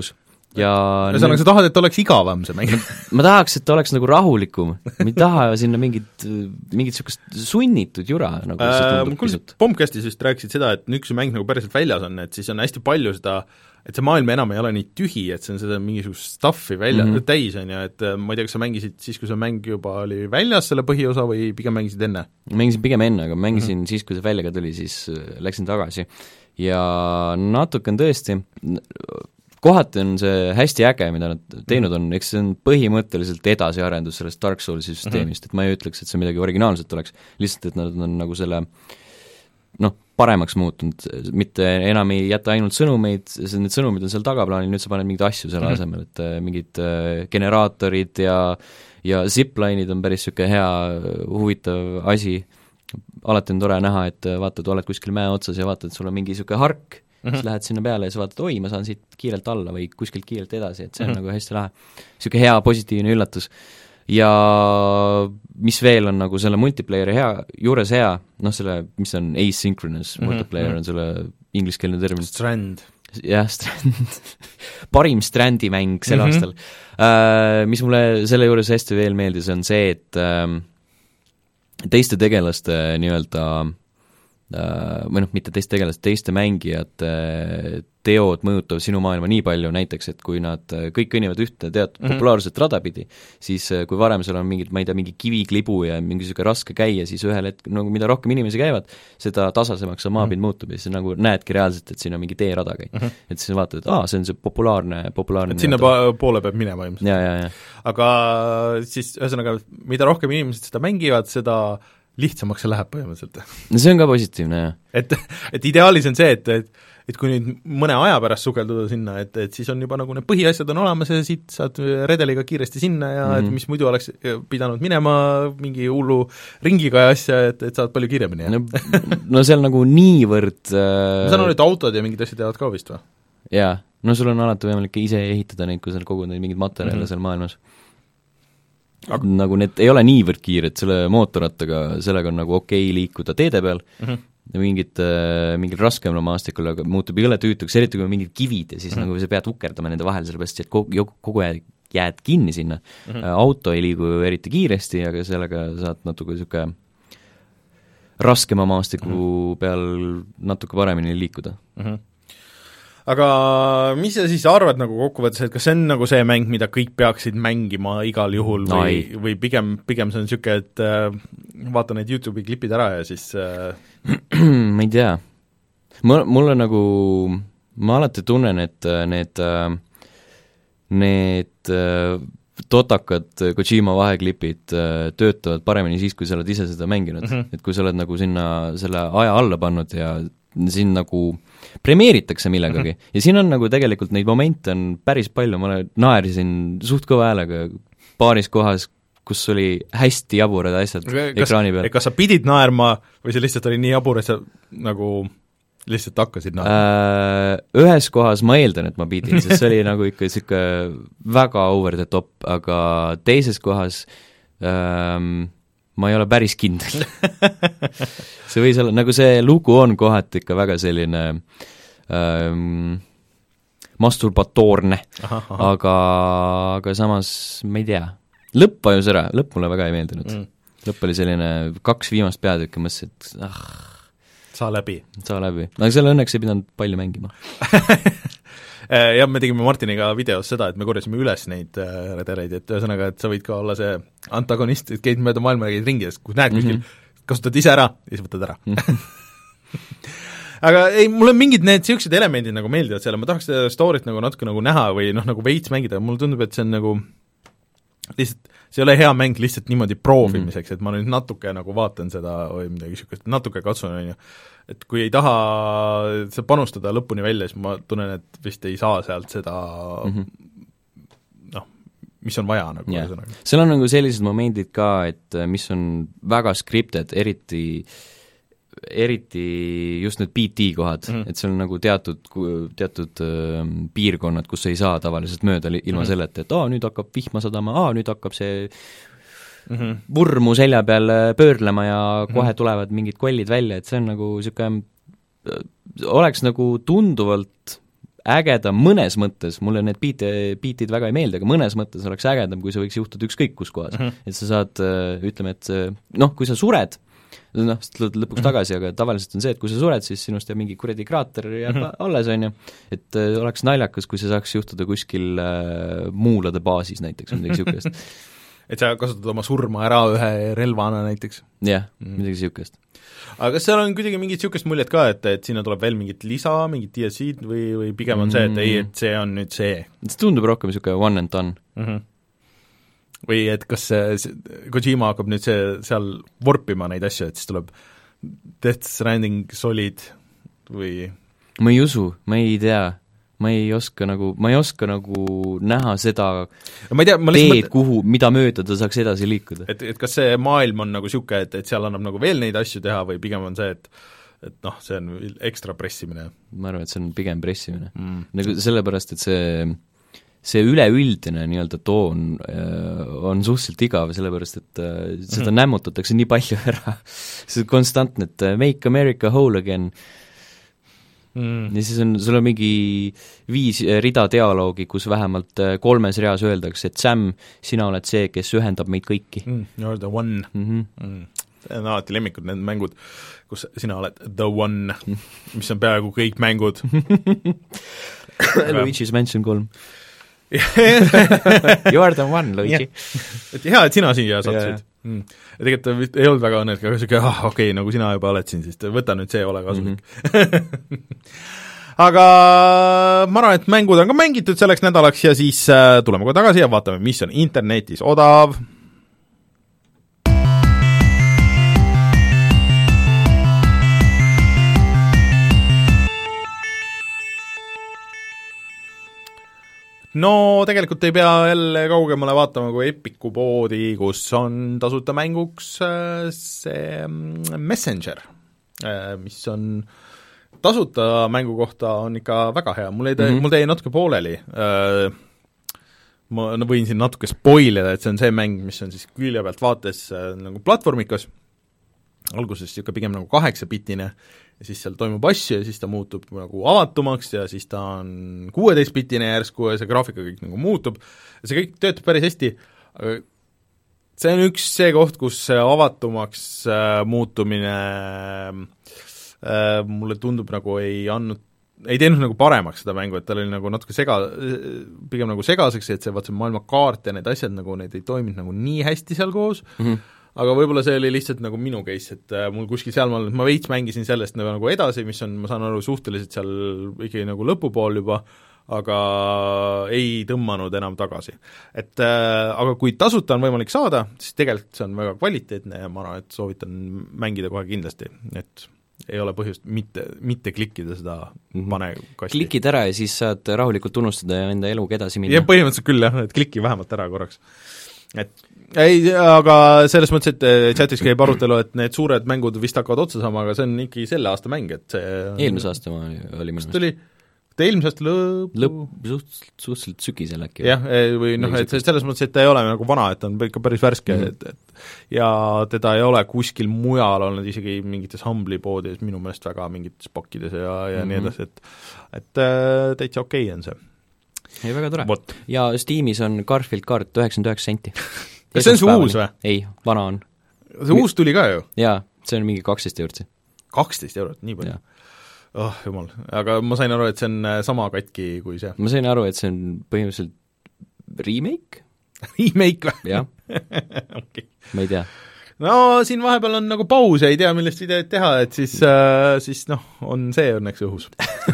ja ühesõnaga, sa tahad, et oleks igavam see mäng? ma tahaks, et ta oleks nagu rahulikum, ma ei taha sinna mingit, mingit niisugust sunnitud jura, nagu see tundub äh, pisut. Bombcastis vist rääkisid seda, et üks mäng nagu päriselt väljas on, et siis on hästi palju seda, et see maailm enam ei ole nii tühi, et see on seda mingisugust stuffi välja mm -hmm. täis, on ju, et ma ei tea, kas sa mängisid siis, kui see mäng juba oli väljas, selle põhiosa, või pigem mängisid enne? Mängisin pigem enne, aga mängisin mm -hmm. siis, kui see välja ka tuli, siis läksin tagasi. Ja natuke on tõesti, kohati on see hästi äge, mida nad teinud on, eks see on põhimõtteliselt edasiarendus sellest Dark Soulsi süsteemist, et ma ei ütleks, et see midagi originaalset oleks, lihtsalt et nad on nagu selle noh, paremaks muutunud, mitte enam ei jäta ainult sõnumeid, need sõnumid on seal tagaplaanil, nüüd sa paned mingeid asju selle mm -hmm. asemel, et mingid generaatorid ja ja zipline'id on päris niisugune hea huvitav asi, alati on tore näha, et vaatad, oled kuskil mäe otsas ja vaatad, sul on mingi niisugune hark, mm -hmm. siis lähed sinna peale ja sa vaatad, oi, ma saan siit kiirelt alla või kuskilt kiirelt edasi, et see on mm -hmm. nagu hästi lahe. niisugune hea positiivne üllatus. Ja mis veel on nagu selle multiplayeri hea, juures hea, noh selle, mis on asynchronous mm -hmm. multiplayer on selle ingliskeelne termin. Strand. jah, Strand parim Strandi mäng sel mm -hmm. aastal uh,. Mis mulle selle juures hästi veel meeldis, on see, et uh, teiste tegelaste nii-öelda uh, või noh, mitte teiste tegelaste, teiste mängijate teod mõjutavad sinu maailma nii palju, näiteks et kui nad kõik kõnnivad ühte teatud mm -hmm. populaarset rada pidi, siis kui varem seal on mingid, ma ei tea, mingi kiviklibu ja mingi niisugune raske käia, siis ühel hetkel, nagu mida rohkem inimesi käivad, seda tasasemaks see maapind mm -hmm. muutub ja siis nagu näedki reaalselt, et siin on mingi teerada käib mm. -hmm. et siis vaatad, et aa, see on see populaarne, populaarne et sinna pa- poole peab minema ilmselt. ja, ja, ja. aga siis ühesõnaga, mida rohkem inimesed seda mängivad, seda lihtsamaks see läheb põhimõtteliselt. no see on ka positiivne, jah. et, et ideaalis on see, et, et et kui nüüd mõne aja pärast sukelduda sinna, et, et siis on juba nagu need põhiasjad on olemas ja siit saad redeliga kiiresti sinna ja mm -hmm. et mis muidu oleks pidanud minema mingi hullu ringiga ja asja, et, et saad palju kiiremini. no, no seal nagu niivõrd äh... ma saan aru, et autod ja mingid asjad jäävad ka vist või? jaa, no sul on alati võimalik ise ehitada neid, kui seal kogud neid mingeid materjale mm -hmm. seal maailmas. Aga... nagu need ei ole niivõrd kiired, selle mootorrattaga, sellega on nagu okei okay liikuda teede peal mm, -hmm. mingit, mingil raskemal maastikul, aga muutub jõle tüütuks, eriti kui on mingid kivid ja siis mm -hmm. nagu sa pead ukerdama nende vahel, sellepärast et kogu, kogu aeg jääd kinni sinna mm. -hmm. auto ei liigu eriti kiiresti, aga sellega saad natuke niisugune raskema maastiku mm -hmm. peal natuke paremini liikuda mm. -hmm. Aga mis sa siis arvad nagu kokkuvõttes, et kas see on nagu see mäng, mida kõik peaksid mängima igal juhul või, või pigem, pigem see on niisugune, et äh, vaata need YouTube'i klipid ära ja siis äh... ma ei tea. Mul, mulle nagu, ma alati tunnen, et need, need totakad Kojima vaheklipid töötavad paremini siis, kui sa oled ise seda mänginud mm. -hmm. et kui sa oled nagu sinna selle aja alla pannud ja siin nagu premeeritakse millegagi mm -hmm. ja siin on nagu tegelikult neid momente on päris palju, ma naerisin suht kõva häälega paaris kohas, kus oli hästi jaburad asjad kas, ekraani peal. Kas sa pidid naerma või see lihtsalt oli nii jabur, et sa nagu lihtsalt hakkasid naerma? Ühes kohas ma eeldan, et ma pidin, sest see oli nagu ikka niisugune väga over the top, aga teises kohas ähm, ma ei ole päris kindel see võis olla, nagu see lugu on kohati ikka väga selline ähm, masturbatoorne, aga, aga samas ma ei tea, lõpp vajus ära, lõpp mulle väga ei meeldinud mm.. lõpp oli selline, kaks viimast peatükki mõtlesin, et ah, saa läbi. saa läbi, aga selle õnneks ei pidanud palju mängima jah, me tegime Martiniga videos seda, et me korjasime üles neid äh, redeleid, et ühesõnaga, et sa võid ka olla see antagonist, et käid mööda maailma ja käid ringi, kui näed kuskil mm, -hmm. kasutad ise ära ja siis võtad ära mm. -hmm. aga ei, mulle mingid need niisugused elemendid nagu meeldivad seal, ma tahaks seda story't nagu natuke nagu näha või noh, nagu veits mängida, mulle tundub, et see on nagu lihtsalt, see ei ole hea mäng lihtsalt niimoodi proovimiseks mm, -hmm. et ma nüüd natuke nagu vaatan seda või midagi niisugust, natuke katsun, on ju, et kui ei taha seda panustada lõpuni välja, siis ma tunnen, et vist ei saa sealt seda mm -hmm. noh, mis on vaja nagu yeah. seal on nagu sellised momendid ka, et mis on väga scripted, eriti eriti just need B T kohad mm, -hmm. et seal on nagu teatud, teatud äh, piirkonnad, kus ei saa tavaliselt mööda ilma mm -hmm. selleta, et aa, nüüd hakkab vihma sadama, aa, nüüd hakkab see mm -hmm. vurmu selja peal pöörlema ja kohe mm -hmm. tulevad mingid kollid välja, et see on nagu niisugune, oleks nagu tunduvalt ägedam mõnes mõttes, mulle need beat, beatid väga ei meeldi, aga mõnes mõttes oleks ägedam, kui see võiks juhtuda ükskõik kus kohas mm. -hmm. et sa saad, ütleme, et noh, kui sa sured, noh, sa tuled lõpuks mm -hmm. tagasi, aga tavaliselt on see, et kui sa sured, siis sinust jääb mingi kuradi kraater jääb mm -hmm. alles, on ju, et äh, oleks naljakas, kui see saaks juhtuda kuskil äh, muulade baasis näiteks, midagi niisugust. et sa kasutad oma surma ära ühe relvana näiteks? jah, midagi niisugust. aga kas seal on kuidagi mingit niisugust muljet ka, et, et sinna tuleb veel mingit lisa, mingit D L C-d või, või pigem on see, et ei, et see on nüüd see? see tundub rohkem niisugune one and done mm. -hmm. või et kas see, see, Kojima hakkab nüüd see, seal vorpima neid asju, et siis tuleb Death Stranding Solid või? ma ei usu, ma ei tea, ma ei oska nagu, ma ei oska nagu näha seda ma ei tea, ma teed, mõt... kuhu, mida mööda ta saaks edasi liikuda. et, et kas see maailm on nagu niisugune, et, et seal annab nagu veel neid asju teha või pigem on see, et et noh, see on ekstra pressimine? ma arvan, et see on pigem pressimine mm.. nagu sellepärast, et see see üleüldine nii-öelda toon äh, on suhteliselt igav, sellepärast et äh, seda mm. nämmutatakse nii palju ära, see konstantne, et uh, make America whole again mm. ja siis on, sul on mingi viis rida dialoogi, kus vähemalt uh, kolmes reas öeldakse, et Sam, sina oled see, kes ühendab meid kõiki mm. You are the one mm. -hmm. mm. see on alati lemmikud, need mängud, kus sina oled the one, mis on peaaegu kõik mängud Luigi's Mansion kolm You are the one, Luigi. et hea, et sina siia sattusid. Mm. Ja tegelikult ei olnud väga õnnelik, aga siuke, ah, okei okay,, nagu sina juba oled siin, siis võta nüüd see, ole kasulik mm. -hmm. aga ma arvan, et mängud on ka mängitud selleks nädalaks ja siis äh, tuleme kohe tagasi ja vaatame, mis on internetis odav. no tegelikult ei pea jälle kaugemale vaatama kui Epiku poodi, kus on tasuta mänguks see Messenger, mis on tasuta mängu kohta on ikka väga hea, mul ei tee mm, -hmm. mul jäi natuke pooleli, ma võin siin natuke spoilida, et see on see mäng, mis on siis külje pealt vaates nagu platvormikas, alguses niisugune pigem nagu kaheksapitine ja siis seal toimub asju ja siis ta muutub nagu avatumaks ja siis ta on kuueteistpitine järsku ja see graafika kõik nagu muutub ja see kõik töötab päris hästi, aga see on üks see koht, kus see avatumaks äh, muutumine äh, mulle tundub nagu ei andnud, ei teinud nagu paremaks seda mängu, et tal oli nagu natuke sega, pigem nagu segaseks, et see, vaat see maailmakaart ja need asjad nagu, need ei toiminud nagu nii hästi seal koos mm, -hmm. aga võib-olla see oli lihtsalt nagu minu case, et äh, mul kuskil sealmaal, ma veits mängisin sellest nagu, nagu edasi, mis on, ma saan aru, suhteliselt seal ikkagi nagu lõpupool juba, aga ei tõmmanud enam tagasi. Et äh, aga kui tasuta on võimalik saada, siis tegelikult see on väga kvaliteetne ja ma arvan, et soovitan mängida kohe kindlasti, et ei ole põhjust mitte, mitte klikkida seda mm -hmm. pane kasti. Klikid ära ja siis saad rahulikult unustada ja enda eluga edasi minna. jah, põhimõtteliselt küll jah, et kliki vähemalt ära korraks. Et ei, aga selles mõttes, et chatis käib arutelu, et need suured mängud vist hakkavad otsa saama, aga see on ikkagi selle aasta mäng, et see eelmise aasta ma oli minu meelest. ta eelmise aasta lõpp lõpp, suht-, suhteliselt sügisel äkki. jah, või noh, et selles mõttes, et ta ei ole nagu vana, et ta on ikka päris värske mm, -hmm. et, et ja teda ei ole kuskil mujal olnud, isegi mingites Humble'i poodides minu meelest väga mingites pakkides ja, ja mm -hmm. nii edasi, et et äh, täitsa okei okay on see. ei, väga tore. ja Steamis on Garfield kaart üheksakümmend üheksa senti. kas see on see uus või? ei, vana on. see uus tuli ka ju? jaa, see on mingi kaksteist eurot. kaksteist eurot, nii palju? oh jumal, aga ma sain aru, et see on sama katki kui see. ma sain aru, et see on põhimõtteliselt remake? Remake või? jah okay. ma ei tea. no siin vahepeal on nagu paus ja ei tea, millest videot teha, et siis äh,, siis noh, on see õnneks õhus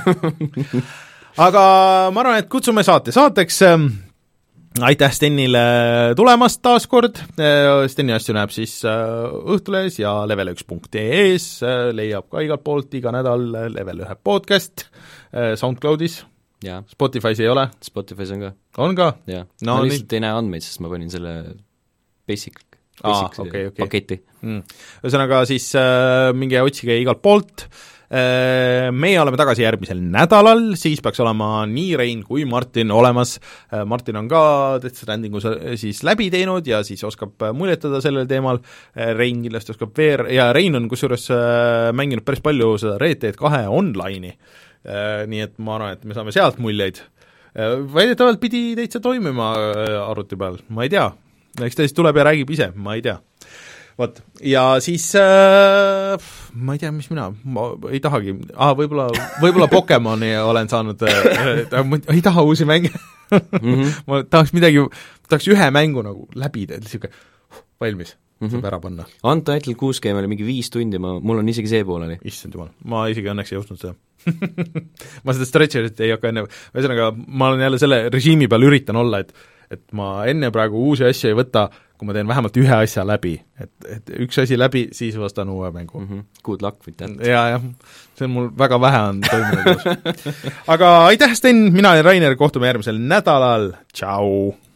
aga ma arvan, et kutsume saate saateks, aitäh Stenile tulemast taas kord, Steni asju näeb siis Õhtulehes ja level üks punkt ee-s, leiab ka igalt poolt iga nädal Level ühe podcast, SoundCloudis, ja. Spotify's ei ole? Spotify's on ka. on ka? jah, no, ma lihtsalt nii... ei näe andmeid, sest ma panin selle basic, basic ah, okay, okay. paketi mm.. ühesõnaga siis äh, minge otsige igalt poolt, meie oleme tagasi järgmisel nädalal, siis peaks olema nii Rein kui Martin olemas, Martin on ka Death Strandingu siis läbi teinud ja siis oskab muljetada sellel teemal, Rein kindlasti oskab veel, ja Rein on kusjuures mänginud päris palju seda Red Dead kahe online'i, nii et ma arvan, et me saame sealt muljeid. Väidetavalt pidi täitsa toimima arvuti peal, ma ei tea, eks ta siis tuleb ja räägib ise, ma ei tea. Vot, ja siis äh, ma ei tea, mis mina, ma ei tahagi, ah, võib-olla, võib-olla Pokemoni olen saanud äh,, ei taha uusi mänge mm-hmm. ma tahaks midagi, tahaks ühe mängu nagu läbida, et siuke valmis, mm-hmm. saab ära panna. Untitled kuus Game oli mingi viis tundi, ma, mul on isegi see pooleli. Issand jumal, ma isegi õnneks ei jõudnud seda ma seda stretcherit ei hakka enne, ühesõnaga ma olen jälle selle režiimi peal üritan olla, et et ma enne praegu uusi asju ei võta, kui ma teen vähemalt ühe asja läbi, et, et üks asi läbi, siis vastan uue mängu mm. -hmm. Good luck with that. jaa, jah, see on mul väga vähe on toimunud aga aitäh, Sten, mina olen Rainer, kohtume järgmisel nädalal, tšau!